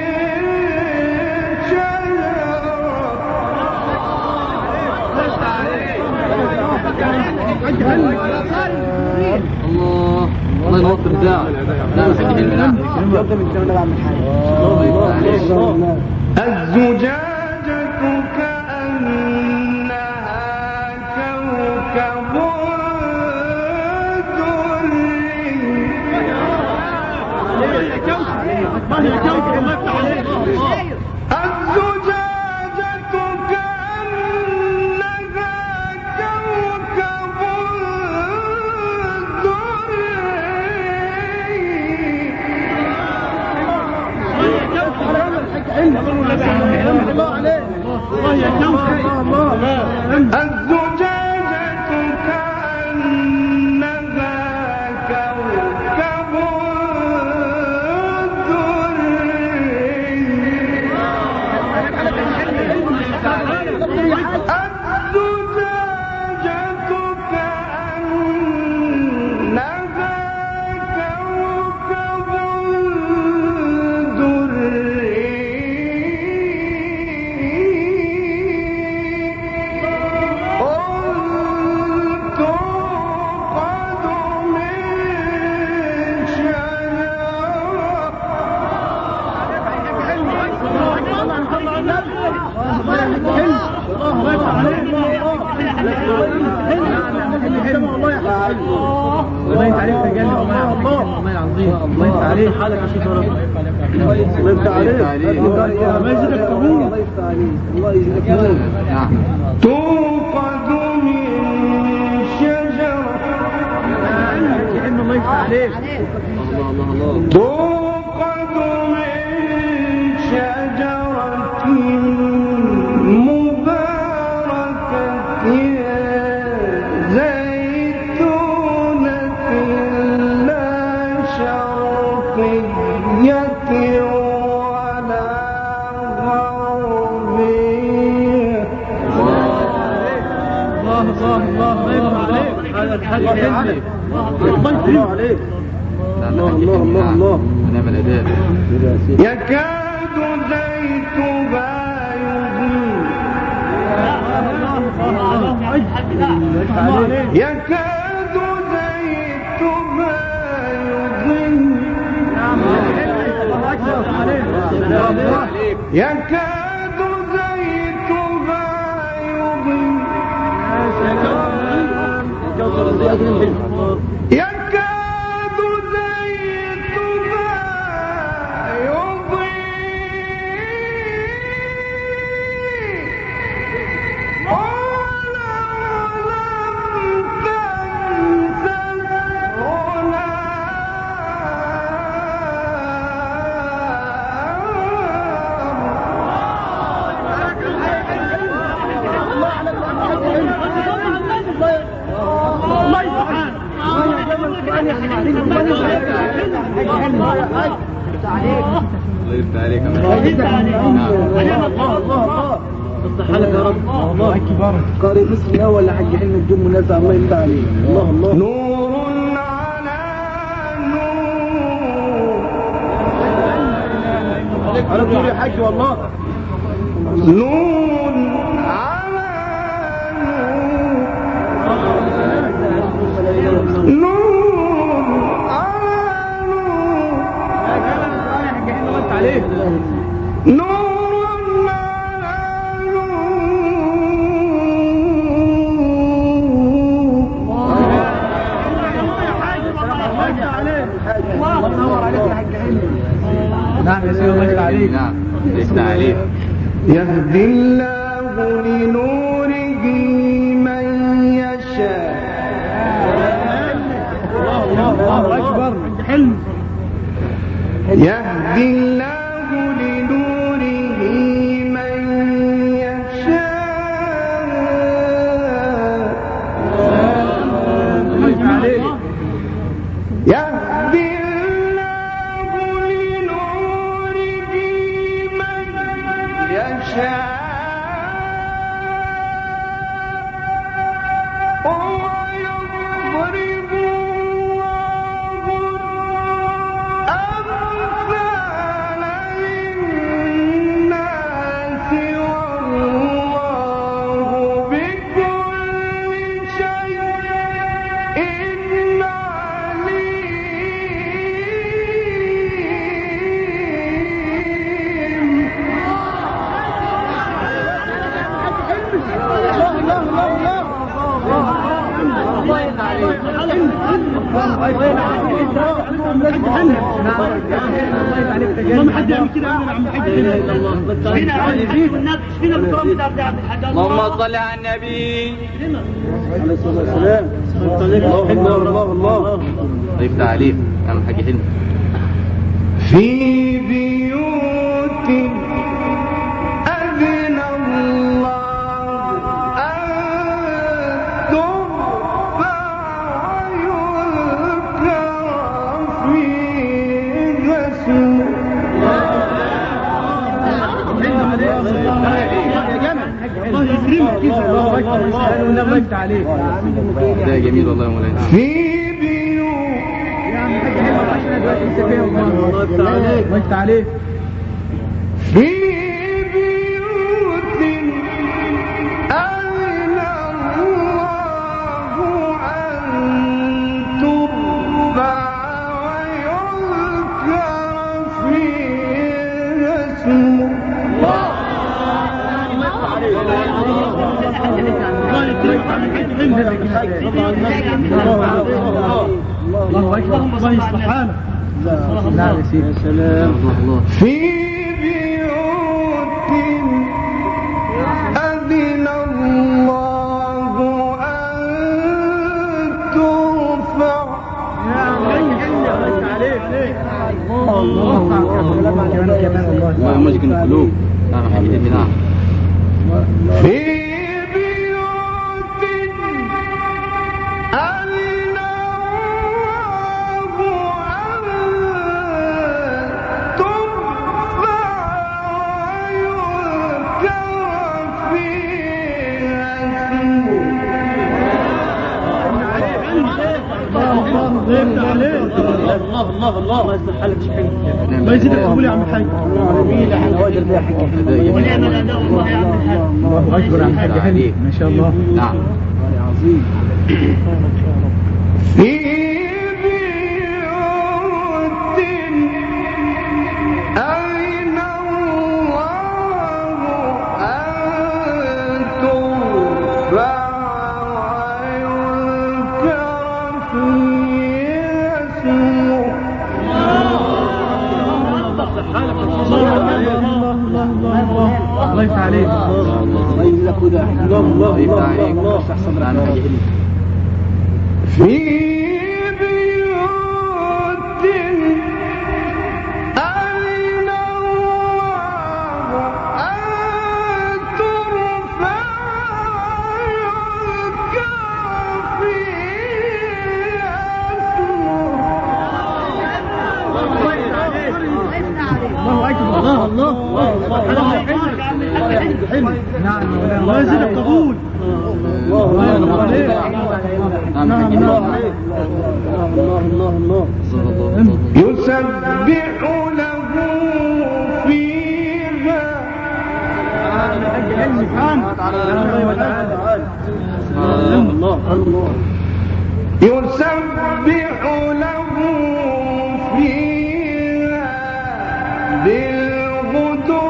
الله الله يوفق ابداعك. لا الحاج حلمي. نعم. الزجاجة كأنها كوكب دري الزجاجة كأنها كوكب دري حالك يا شيخ رب. الله يفتح عليك. ما يزيدك قبول. الله يفتح عليك. الله يزيدك قبول. نعم. توقد من شجرة الله يفتح عليك. الله الله الله. توقد من شجرة مباركة زيتونة لا شرقية ولا غربية. الله الله الله الله يفتح عليك. هذا الحل الله عليك. الله عليك. الله الله الله الله. ونعم الأداء. يكاد زيتها يضيء يكاد زيتها يضيء يكاد زيتها يضيء يكاد زيتها يضيء ولو لم تمسسه الله يفتح عليك. الله يفتح عليك. الله الله. اصلح حالك يا رب. الله اكبر. قارئ بسم الله ولا حاج حلم الجم منازع. الله يفتح عليك. الله الله. نور على نور على طول يا حاج والله. نور على نور نور على نور نور نعم يا سيدي الله يفتح عليك. نعم. يفتح عليك. يهدي الله لنوره من يشاء. الله اكبر. حلم. يهدي الله لنوره من يشاء. الله يفتح عليك. يهدي الله لنوره من يشاء ويضرب الله الأمثال للناس والله بكل شيء عليم. ما حد يعمل كده يا عم الحاج. فينا بكرم ده عبد الحاج. اللهم صل على النبي. عليه الصلاه والسلام. الله الله الله الله. الله يفتح عليك. نعم الحاج حلم. في بيوت أذن الله أن ترفع ويذكر فيها اسمه. الله يكرمك كده. الله اكبر. الله يفتح عليك. ده جميل والله يا مولانا. في بيوت الله يفتح عليك. في بيوت أذن الله أن ترفع ويذكر فيها اسمه. الله اكبر. الله يصلح حالك. نعم يا سيدي. في بيوت أذن الله أن ترفع ومسكن القلوب. نعم حاجة حلمي. نعم في بيوت أذن الله أن ترفع ويذكر فيها الله الله الله الله يصلح حالك شحن ما يزيدك قبول يا عم الحاج. ونعم الاداء والله يا عم الحاج. الله اكبر يا عم الحاج حلمي ما شاء الله. نعم عظيم. في بيوت أذن الله أن ترفع ويذكر فيها اسمه الله يفتح عليك. الله يجزاك خير. الله الله الله الله احسن. نعم حاجة حلمي. في بيوت أذن الله أن ترفع ويذكر فيها الله اكبر. الله الله الله. نعم الله يزيدك قبول. الله الله عليك. نعم حاجة الله حلمي. عليك. الله الله الله. يسبح له فيها الله الله. يسبح له فيها بالغدو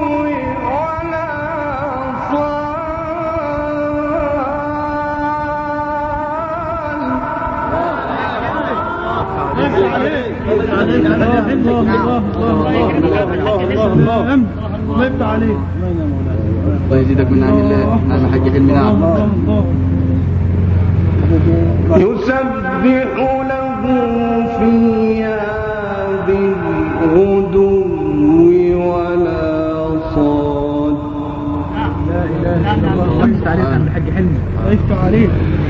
الله يفتح عليك. الله يزيدك من نعم الله. نعم حاجة حلمي. نعم يسبح له فيها بالغدو والآصال. لا اله الا الله. الله يفتح عليك يا عم الحاج حلمي. الله يفتح عليك.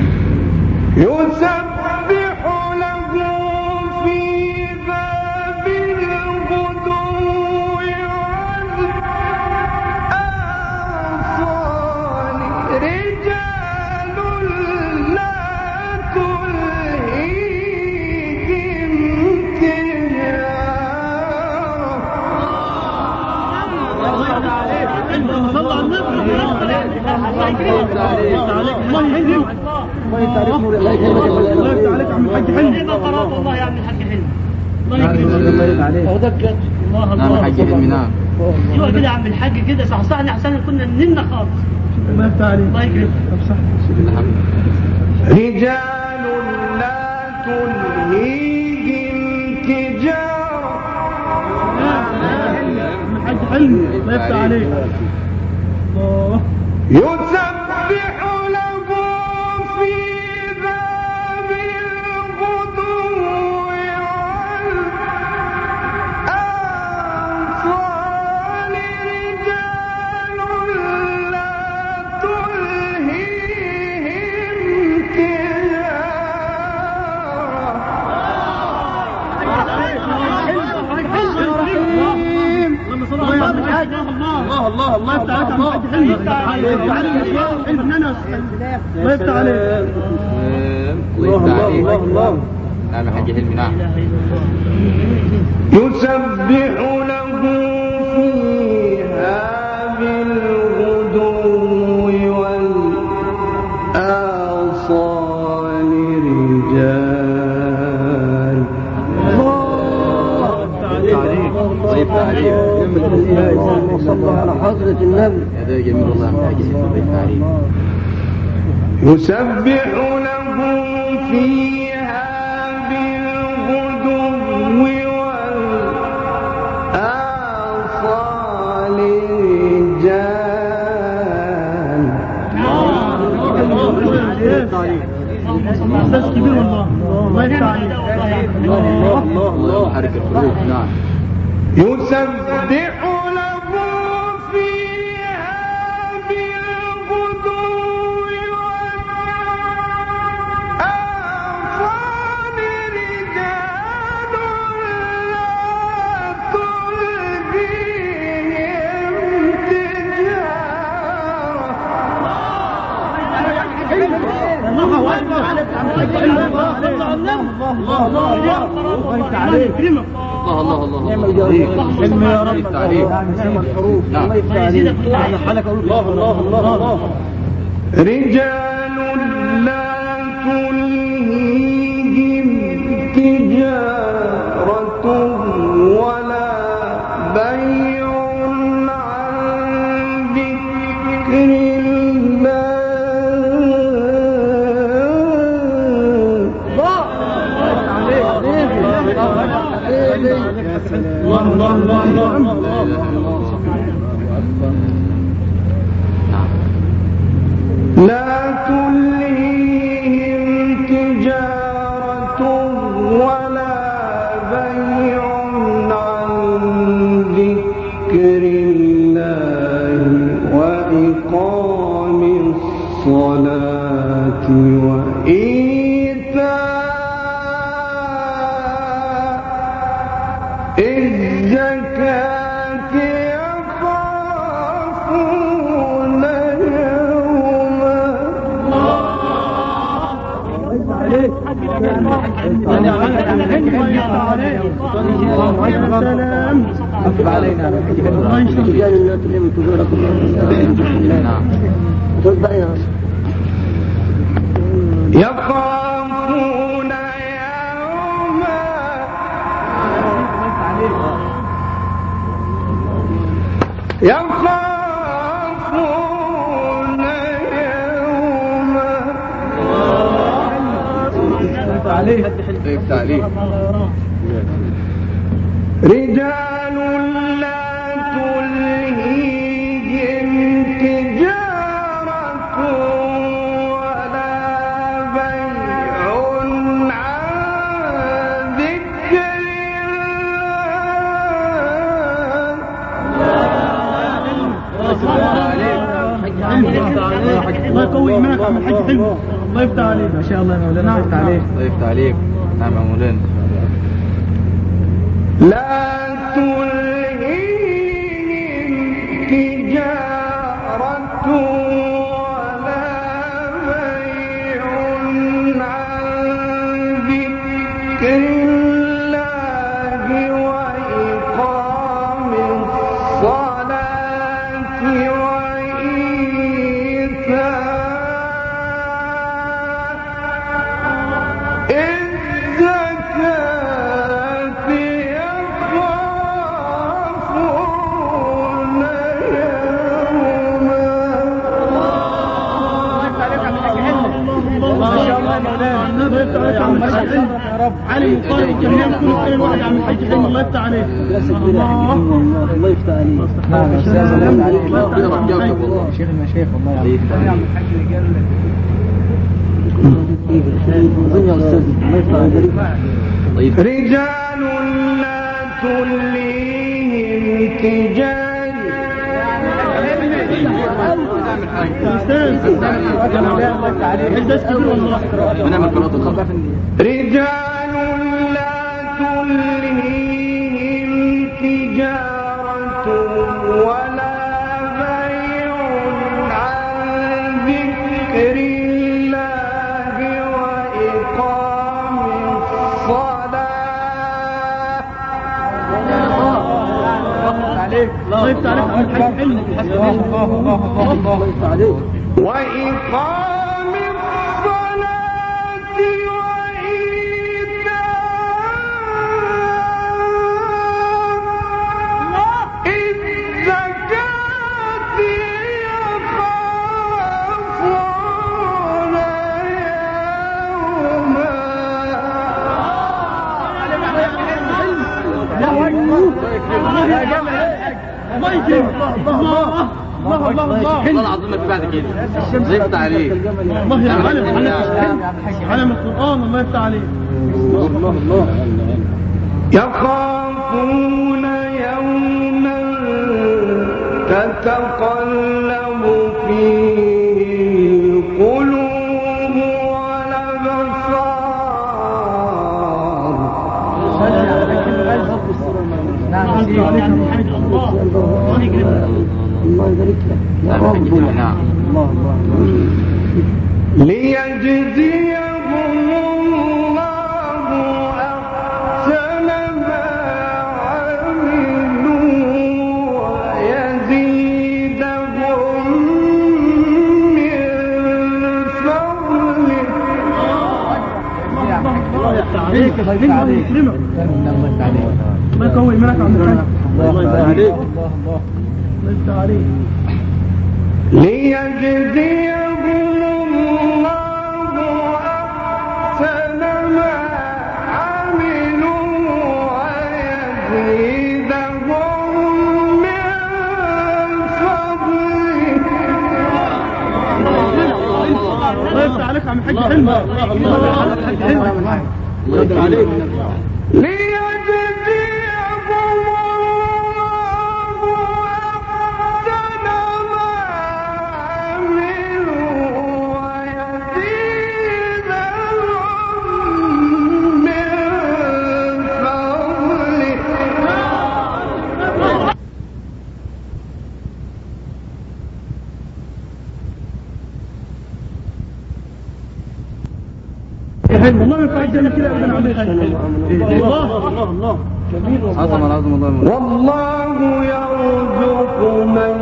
يسبح له فيها بالغدو والآصال رجال لا تلهيهم تجارة. صلى على النبي. الله يكرمك. الله يهديك. الله يفتح عليك نور. الله الله يفتح عليك يا عم الحاج حلمي. والله يا عم الحاج حلمي. الله يكرمك. الله يفتح عليك. هو ده بجد. الله نعم الله. حاجة حلمي. نعم ايوه كده يا عم الحاج كده صحصحنا احسن كنا نمنا خالص. الله يفتح عليك. الله يكرمك. طب صح. رجال لا تلهيهم تجارة. الحاج حلمي. الله يفتح عليك. الله. يسبح له في باب الغدو والآصال رجال لا تلهيهم الله الله الله يفتح عليك يا عم الحاج حلمي. الله يفتح عليك. الله يفتح عليك. الله الله. نعم حاجة حلمي. نعم يسبح له فيها بالغدو والآصال رجال. الله يفتح عليك. اللهم صل على حضرة النبي. هذا جميل والله يا حاجة حلمي. الله يفتح عليك. يسبح له فيها بالغدو استاذ كبير والله. الله يفتح عليك. الله الله الله الله حركة الحروف. نعم. يسبح له فيها بالغدو والآصال رجال لا تلهيهم تجارة. الله اكبر. الله الله يكرمك. الله الله الله نعم الجواب. علم يا رب تعليم. نعم الحروف. نعم. الله يفتح عليك. الله الله الله الله. رجال لا تلهيهم تجارة ولا بيع عن ذكر الله الله الله الله. لا تلهيهم تجارة ولا بيع عن ذكر الله وإقام الصلاة وإيتاء الزكاة يخافون يوما. يخافون يوما يخافون يوما. رجال لا تلهيهم تجارة ولا بيع عن ذكر الله يقوي ايمانك يا عم الحاج حلمي. الله يفتح عليك. ما شاء الله يا مولانا. الله يفتح عليك. الله يفتح عليك. نعم يا مولانا. لا تلهيهم تجارة ولا بيع عن ذكر الله وإقام الصلاة وإيتاء الزكاة يخافون يوما. ما شاء الله يا مولانا. الله يفتح عليك يا عم الحاج حلمي. يا رب علي وقال وكلام كل خير واحد يا عم الحاج حلمي. الله يفتح عليك. الله يفتح عليك. شيخ المشايخ والله يعطيك. رجال لا تلهيهم تجارة استاذ استاذ كبير والله. ونعمل قناة الخبر. رجال لا تلهيهم تجارة ولا بيع عن ذكر الله وإقام الصلاة. الله يفتح عليك يا عم الحاج حلمي. الله يفتح عليك. وإقام الصلاة وإيتاء الزكاة يخافون يوما. الله يكرمك. الله يكرمك. الله الله والله العظيم ما في بعد كده. الله يفتح عليك. الله يا معلم علم القرآن. الله يفتح عليك. الله الله يخافون يوما تتقلب فيه القلوب والأبصار. نعم الله يبارك لك يا رب. نعم الله الله ليجزيهم الله أحسن ما عملوا ويزيدهم من فضله. الله يفتح عليك. الله يكرمك. ما يقوي منك عند الحاج. الله يفتح عليك. الله يفتح عليك. ليجزيهم الله أحسن ما عملوا ويزيدهم من فضله. الله يفتح عليك عم الحاج حلمي. الله يفتح عليك. ليجزيهم الله أحسن ما عملوا ويزيدهم من فضله. والله ما ينفع الجنة كده ابدا عم الحاج. الله الله عظم العظم الله. والله يرزق من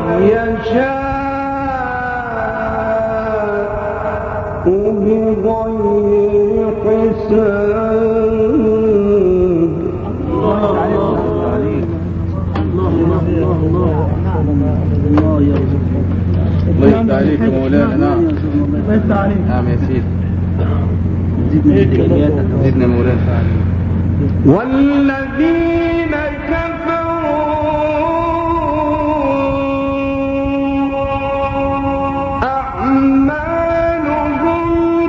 يشاء بغير حساب. الله يرزقك. الله يفتح عليك يا مولانا. نعم الله يفتح عليك. نعم يا سيدي. زدنا زدنا مولانا. والذين كفروا أعمالهم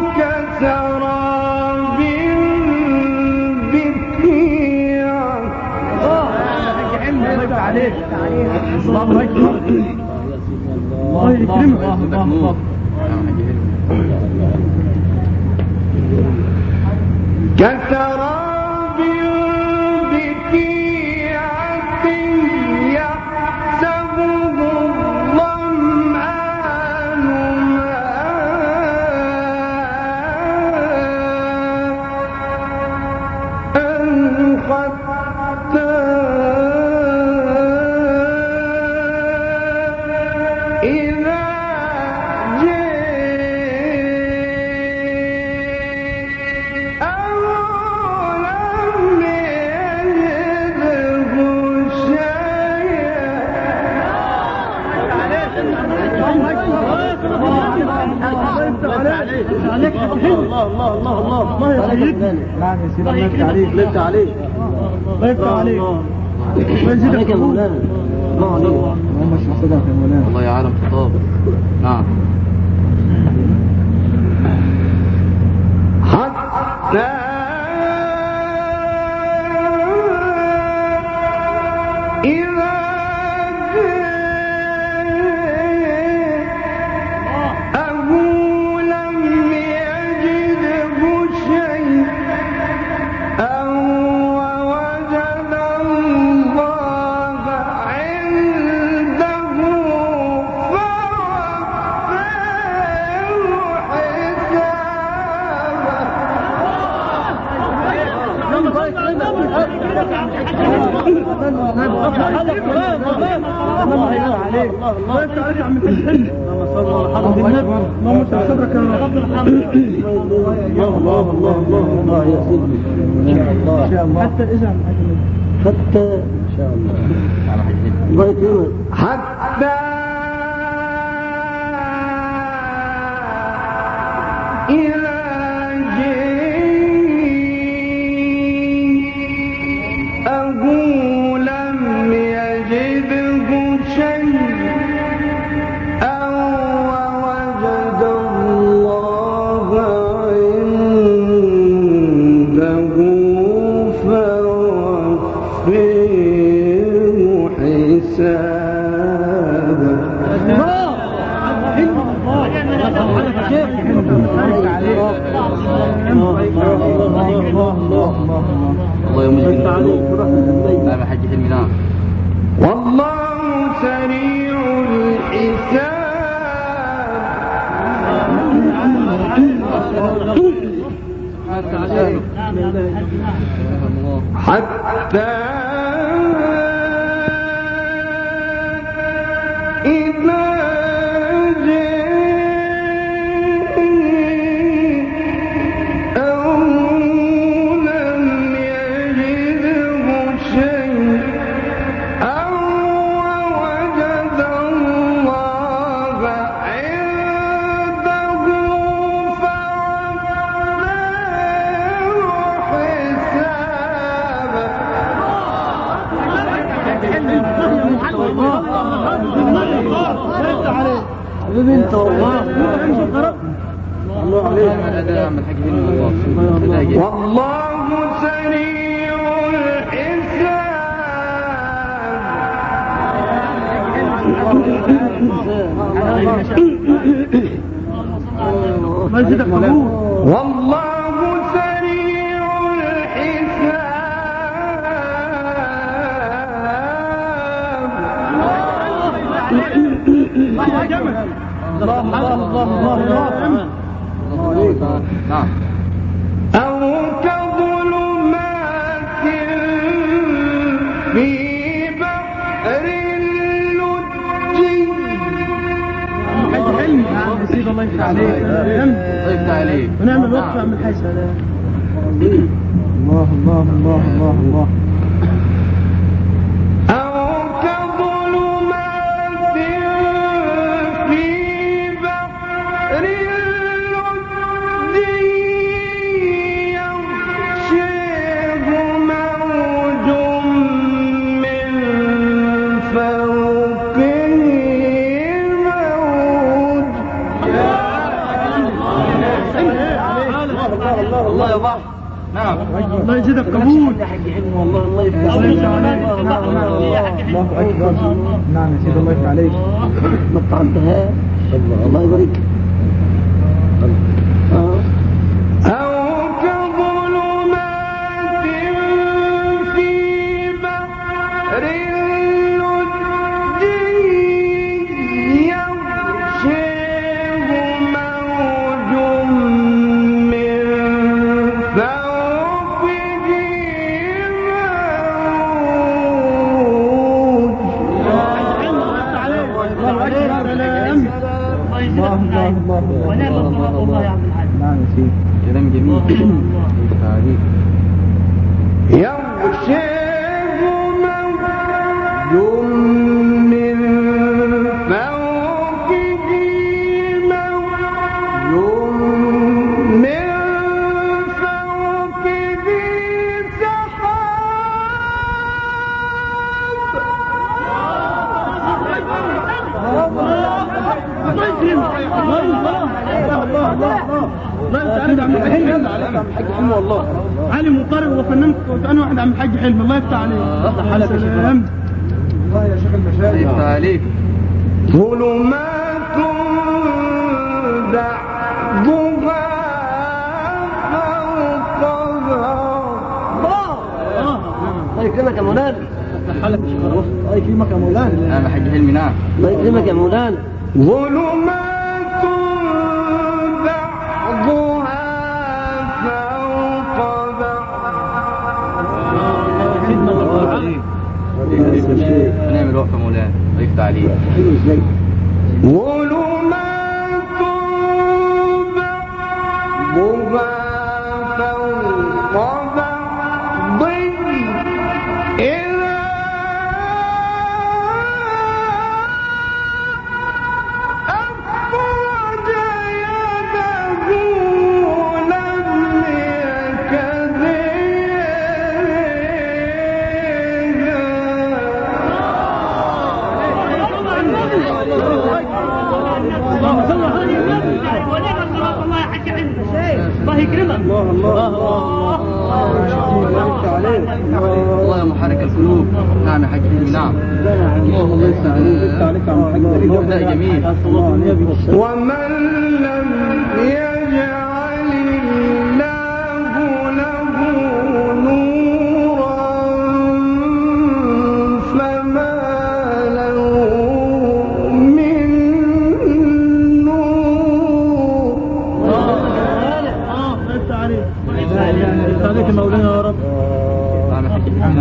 كسراب بقيع. الله يفتح عليك. الله أكبر. الله يكرمك. الله الله. كسراب بقيعة يحسبه الظمآن ماء حتى إذا الله الله الله الله. الله يحييك. نعم يا سيدي. الله يفتح عليك. الله يفتح عليك. الله يفتح عليك. عليك يا مولانا. الله عليك. اللهم اشرح صدرك يا مولانا. الله يعلم خطاب. نعم حتى إذا جاءه لم يجده شيئا ووجد الله عنده الله يفتح عليك يا عم الحاج. اللهم صل صدرك يا رب. الله الله الله الله يا سيدي. ان شاء الله. حتى الاذان حتى ان شاء الله. الله يكرمك. حتى إذا جاءه لم يجده شيئا نعم يا حاج حلمي نعم. والله سريع الحساب حتى إذا انت والله الله عليك والله سريع الحساب والله سريع الحساب الله الله الله الله نعم. أو كظلمات في بحر اللجي حاج حلمي نسيب الله يفتح عليك طيب عليك ونعمل وقفة من حيث الله الله الله الله الله أو كظلمات في بحر اللجي يغشيه موج من فوقه موج الله يا بحر نعم. الله يزيدك قبول والله الله يفتح عليك الله أكبر. نعم يا سيدي الله يفتح عليك. ما تعدهاش الله يبارك. أو كظلمات في بحر اللجي يغشيه موج من فوقه موج. نعم يا سيدي. كلام جميل. عليك. يغشيه موج من فوقه موج من فوقه والله علي مطرب وفنان وكأنه واحد عم الحاج حلمي الله يفتح عليك. سلام الله يا شيخ المشايخ. يفتح عليك. ظلمات بعضها فوق الله يكرمك يا مولانا. الله يكرمك يا مولانا. نعم يا حاج حلمي نعم. الله يكرمك يا مولانا. ظلمات بعضها فوق بعض نعمل وقفة مولانا الله يفتح عليك. ظلمات بعضها فوق بعض إذا أخرج يده لم يكد الله يكرمك. الله الله الله يا محرك القلوب. نعم يا حاج حلمي نعم. الله يفتح عليك يا عم الحاج. ده جميل. ومن لم يجعل الله له نورا عليك مولانا يا رب. نعم حق الحق.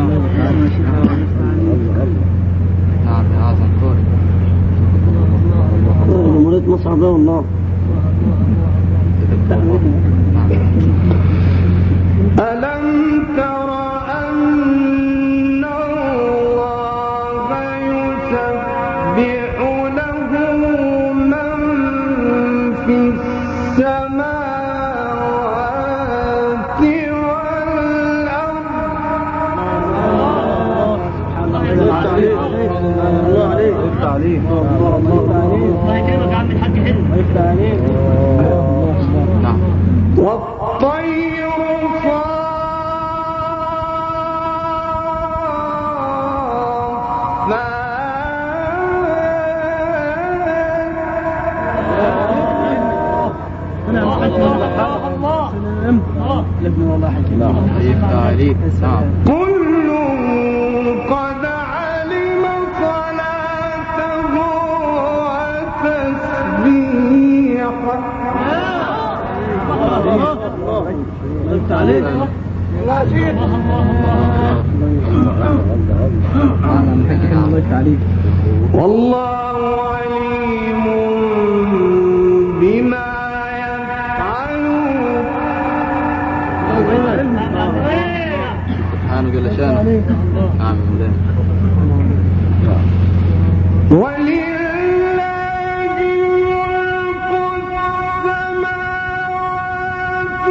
نعم يا عظم كور. مريض مصعب والله. ألم تر أن الله يسبح له من في السماوات والأرض الله عليك. الله عليك. الله يكرمك يا عم الحاج حلو. نعم. والطير عليك. نعم. كل قد علم صلاته وتسبيحه عليك. والله عليم بما يفعلون سبحانه جل شانه. نعم ولله ملك السماوات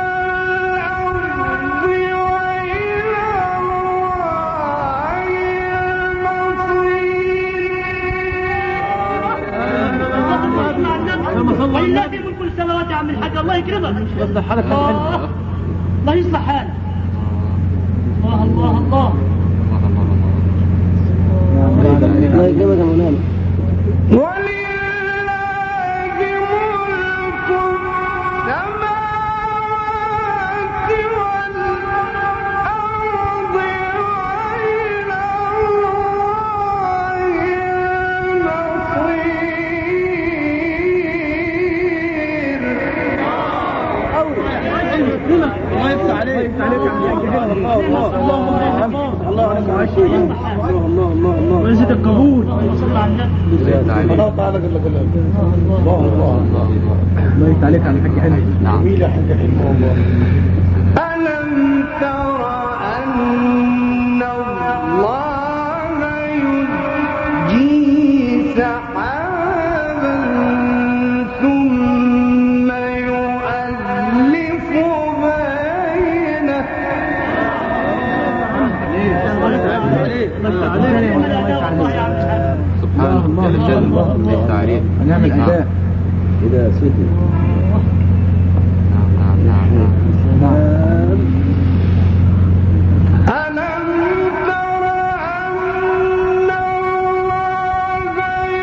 والأرض وإلى الله المصير. ولله ملك السماوات يا عم الحاج. الله يكرمك. الله الله يصلح حالك. الله الله الله. الله يكرمك يا مولانا. ولله ملك السماوات والأرض وإلى الله المصير. الله يفتح عليك. الله يفتح عليك يا عم الحاج. الله الله الله عليك وعشي. الله الله الله الله ونسيت القبول. صلى على النبي. الله تعالى قال لك الله الله الله الله يفتح عليك يا عم الحاج حلو. نعم. جميل يا حاج حلو والله. ألم تر أن الله يزجي سحابا ثم يؤلف بينه سبحانه جل شانه. بالتعريف. هنعمل أداء. إذا سيدي. نعم نعم نعم. ألم تر أن الله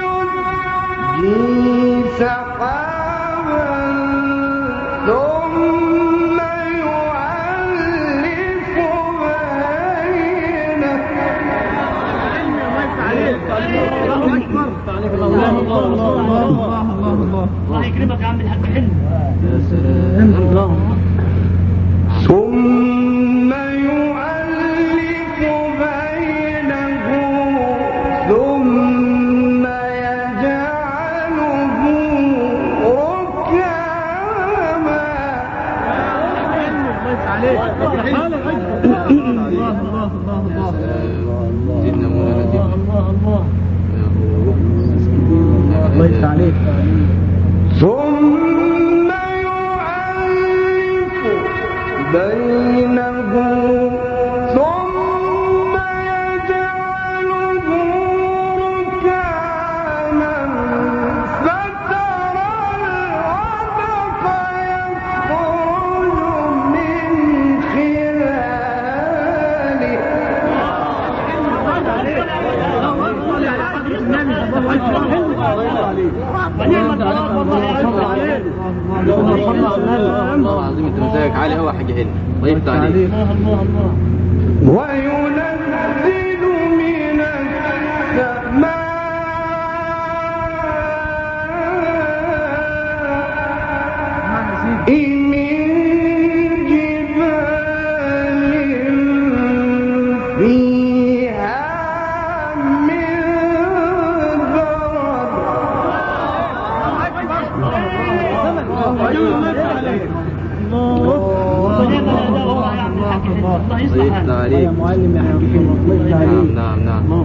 يزجي سحابا ثم يؤلف بينه الله يكرمك يا عم الحاج حلو. ثم يؤلف بينه ثم يجعله ركاما زدنا مولانا زدنا. الله يفتح عليك. ثم يؤلف بينه ثم يجعله ركاما فترى الودق يخرج من خلاله والله العظيم انت مزاجك عالي قوي يا حاج حلو. الله يفتح عليك. وينزل من السماء من جبال الله يفتح عليك. الله يصلح عليك يا معلم يا حبيبي. نعم نعم نعم.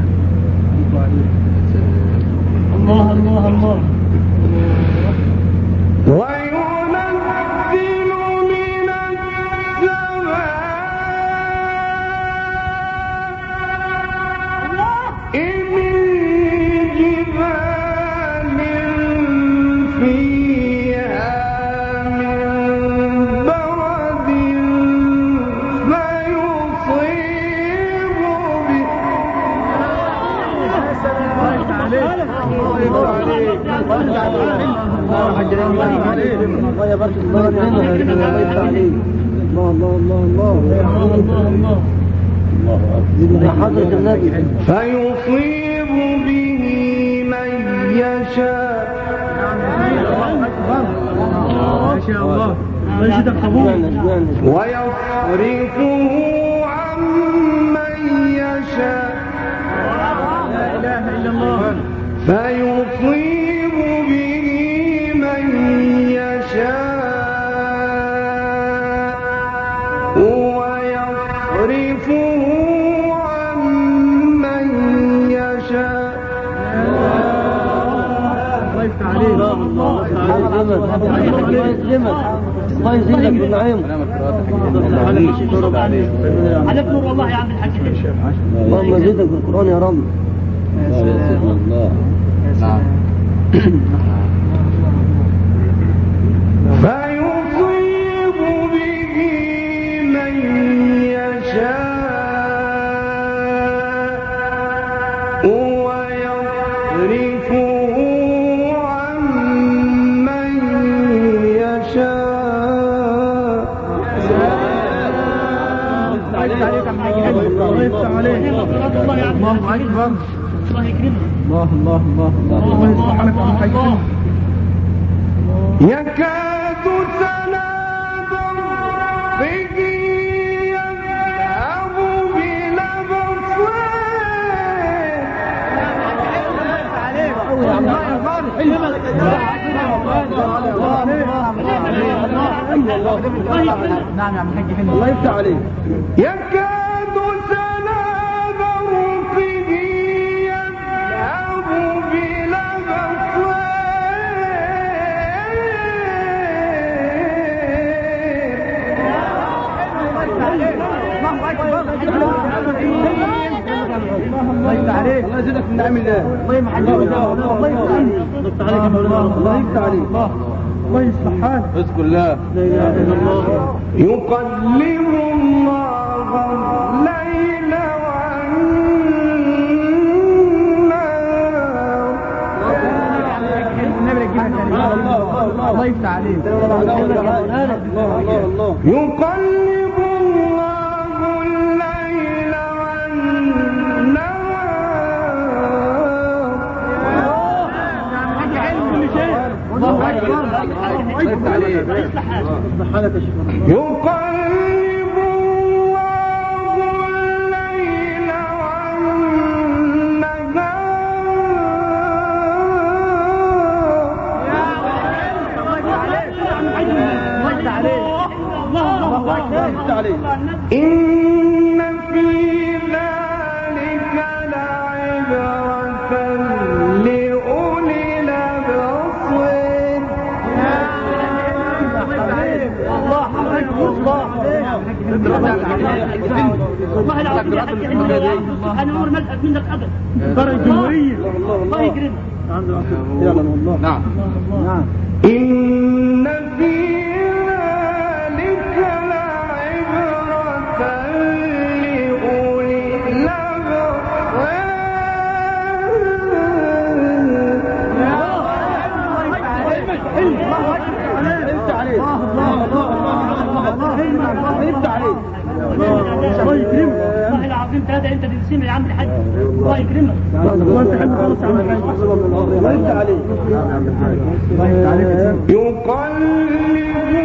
الله الله الله. وينزل من السماء من جبال فيها من برد فيصيب به فيصيب به من يشاء ويصرفه عن من يشاء فيصيب به من يشاء ويصرفه عن من يشاء. الله يفتح عليك. الله يزيدك بالنعيم. عليك نور والله يا عم الحاج. اللهم زيدك بالقرآن يا رب. نعم. فيصيب به من يشاء ويصرفه عن من يشاء. الله يفتح عليك يا حاج. الله يفتح عليك. الله يا عم. الله اكبر. الله يكرمك. الله الله الله الله يصلح لك يا حاج. يكاد سنا برقه يذهب بلبصه. نعم يا عم الحاج. الله يفتح عليك. يكاد سنا برقه يذهب بلبصه الله يفتح عليك. الله يزيدك من نعم الله. الله يفتح عليك. الله يفتح عليك يا مولانا. الله يفتح عليك. الله يصلح حالك. اذكر الله. لا اله الا الله. يقلب الله الليل والنهار. الله يفتح عليك. يقلب الله الليل والنهار. الله اكبر. يقلب الله الليل والنهار. إن في ذلك لعبرة لأولي الأبصار. الله اكبر. والله العظيم يا حاج انا عمري ما ازهق منك ابدا. دار الجمهوريه. الله يكرمك. نعم. نعم. إن في ذلك لعبرة لأولي الله يكرمك. والله العظيم ثلاثة انت تنسيم يا عم الحاج. الله يكرمك. الله يفتح عليك خلاص يا عم الحاج. الله يفتح عليك. الله يفتح عليك. يقلب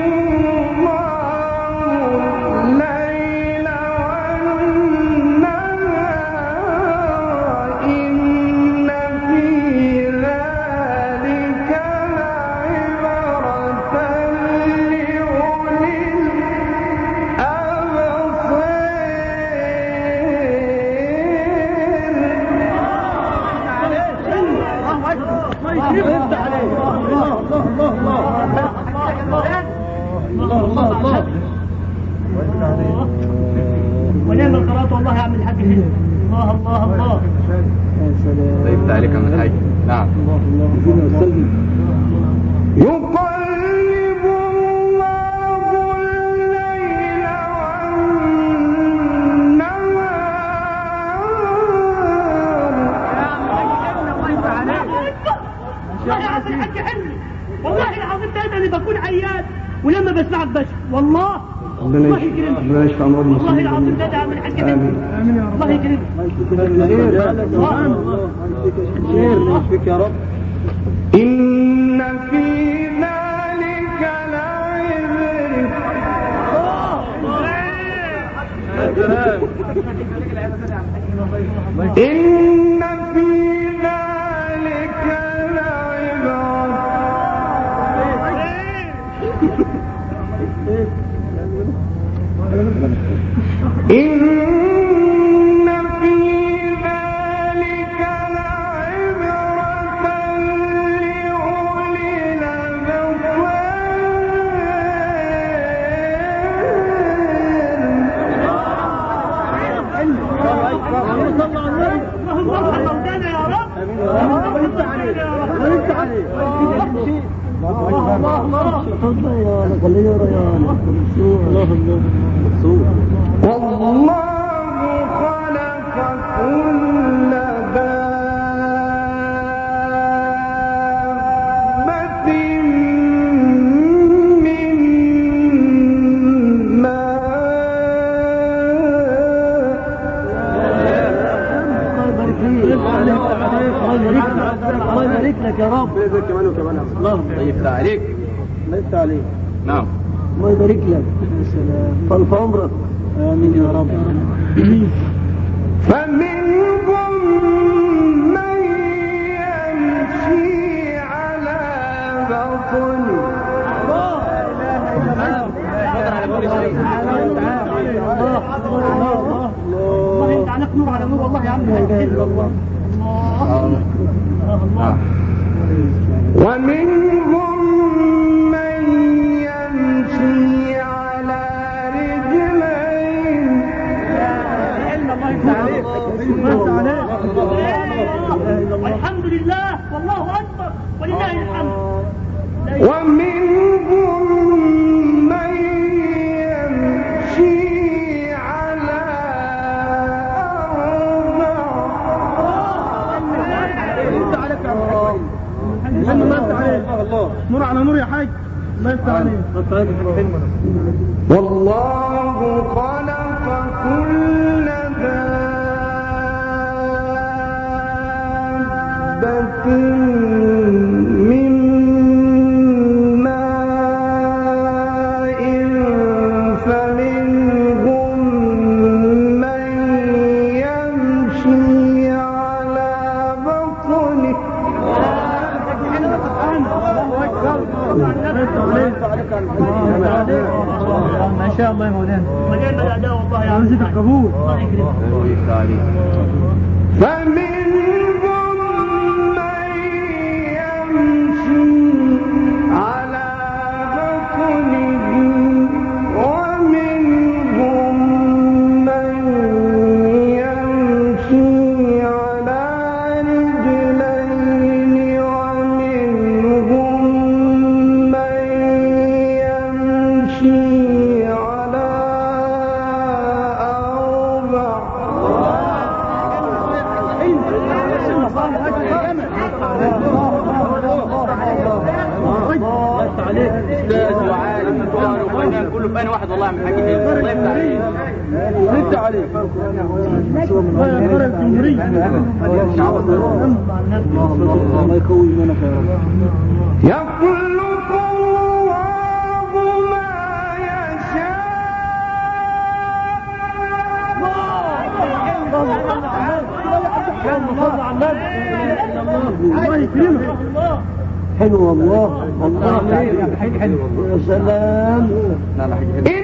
الله الليل والنهار. إن في ذلك لعبرة الله الله الله. يا سلام. طيب عليك من الحاج. نعم. الله الله. يقلب الله الليل والله العظيم ثلاثة اللي بكون عيان ولما بسمعك بس والله الله يكرمك. ربنا يشفع مرضى المسلمين. والله العظيم ثلاثة من الحاج. آمين. آمين يا رب. الله يكرمك. سبحان الله. خير يشفيك يا رب. إن في ذلك لعبرة. إن في ذلك لعبرة. إن في ذلك لعبرة لأولي والله خلق كل دابة من الله يبارك لك يا رب. الله طيب عليك. الله يفتح عليك. نعم. الله يبارك لك. يا سلام. طال في عمرك. آمين يا رب. فمنهم من يمشي على بطنه. والله انت عليك نور على نور والله يا عم. لا اله الا الله. الله. ومنهم من يمشي على رجلين. والحمد لله والله اكبر ولله الحمد. ومنهم من يمشي على الله. نور على نور يا حاج. الله يفتح عليك. والله خلق كل دابة من ماء فمنهم من يمشي على بطنه. ما شاء الله يا مولانا. مليان الاداء والله يا عم. عاوزة القبول. الله يكرمك. طيب عليك. فمنهم من يمشي على بطنه ومنهم من يمشي على رجلين ومنهم من يمشي على أربع. استاذ وعالم وقارئ وفنان كله في انا واحد والله من حاجه حلوه. الله يفتح عليك. يفتح عليك. الله يقوي منك يا رب. يخلق الله ما يشاء. الله يكرمك. حلو والله. الله حلو. يا سلام. لا لا حاجه حلوه. إن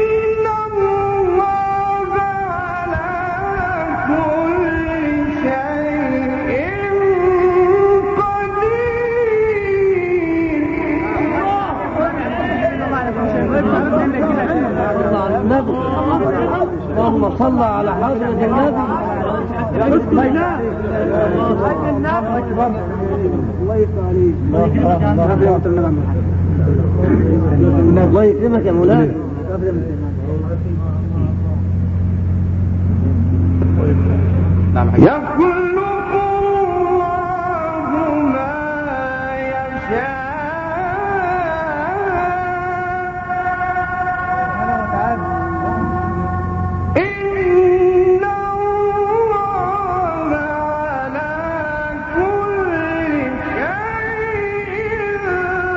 الله على كل شيء اللهم صل على حضرة النبي. الله يكرمك يا مولانا. يخلق الله ما يشاء إن الله على كل شيء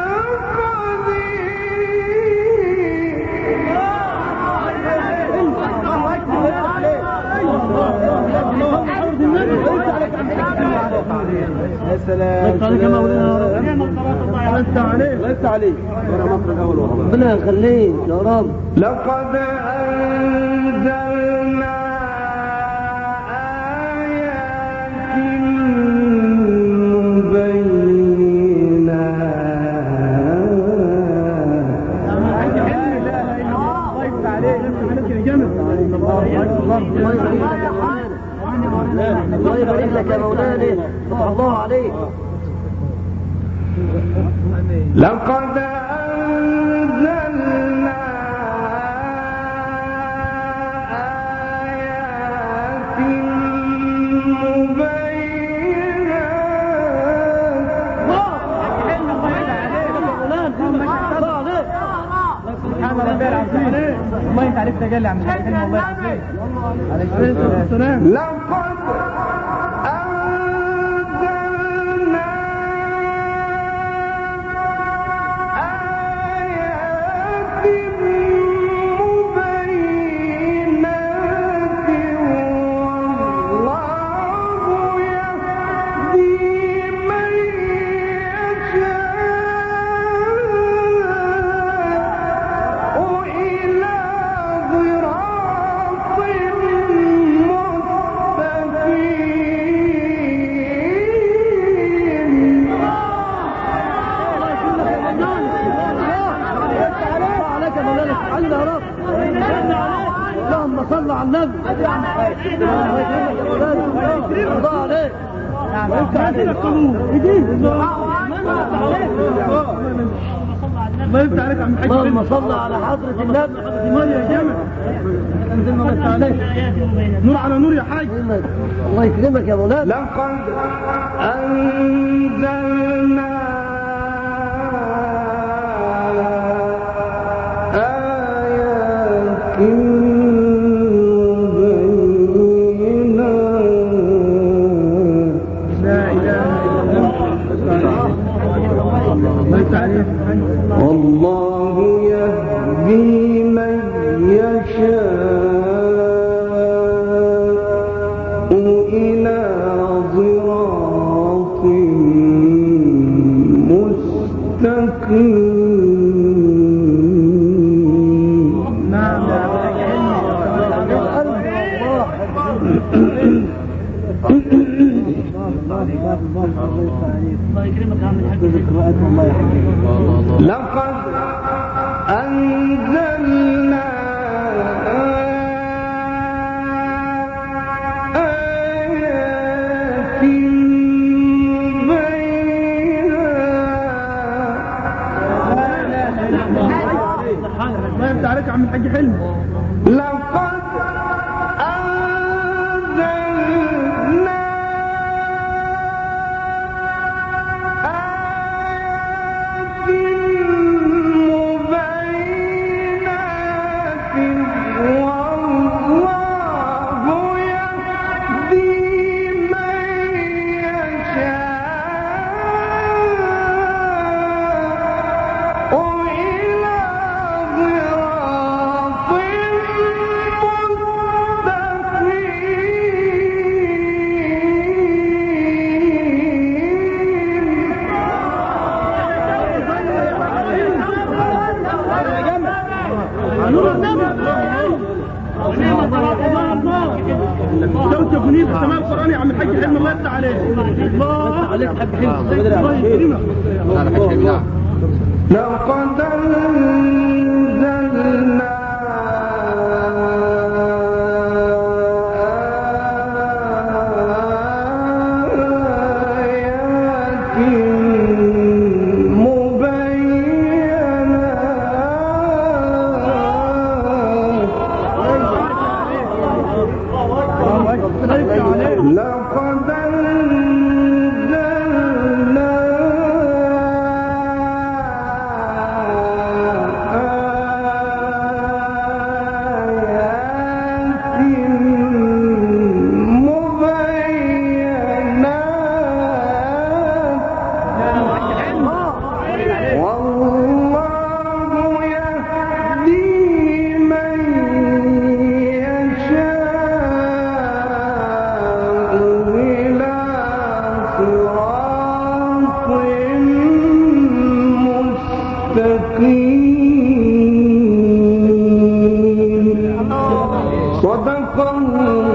يا سلام لست عليك لست عليك وانا مصر الاول والله ربنا يخليك يا رب. لقد أنزلنا آيات الله يبارك لك يا مولانا. فتح الله عليك. لقد أنزلنا آيات سبحان ربي العظيم. الله انت عرفت تجلي عن الحلم. الله يحفظك. عليه الصلاه والسلام. لقد أنزلنا آيات مبينات والله يهدي من يشاء إلى صراط اللهم صل على النبي. الله عليك. الله يفتح عليك عم الحاج. اللهم صل على حضرة النبي. الله يا جمل. نور على نور يا حاج. الله يكرمك يا مولانا. لقد أنزلنا آيات مبينات. لا إله إلا الله. الله يفتح عليك. والله يهدي من يشاء إلى صراط مستقيم. نعم يا الله يكرمك يا عم الحاج. لقد أنزلنا آيات بينات. الله يفتح عليك يا عم الحاج حلم. لقد أنزلنا آيات مبينات والله يهدي من يشاء إلى صوت يغني في السماء القرآني يا عم الحاج حلم. الله يفتح عليك. الله عليك حاج حلم. الله يكرمك. لقد أنزلنا صدق الله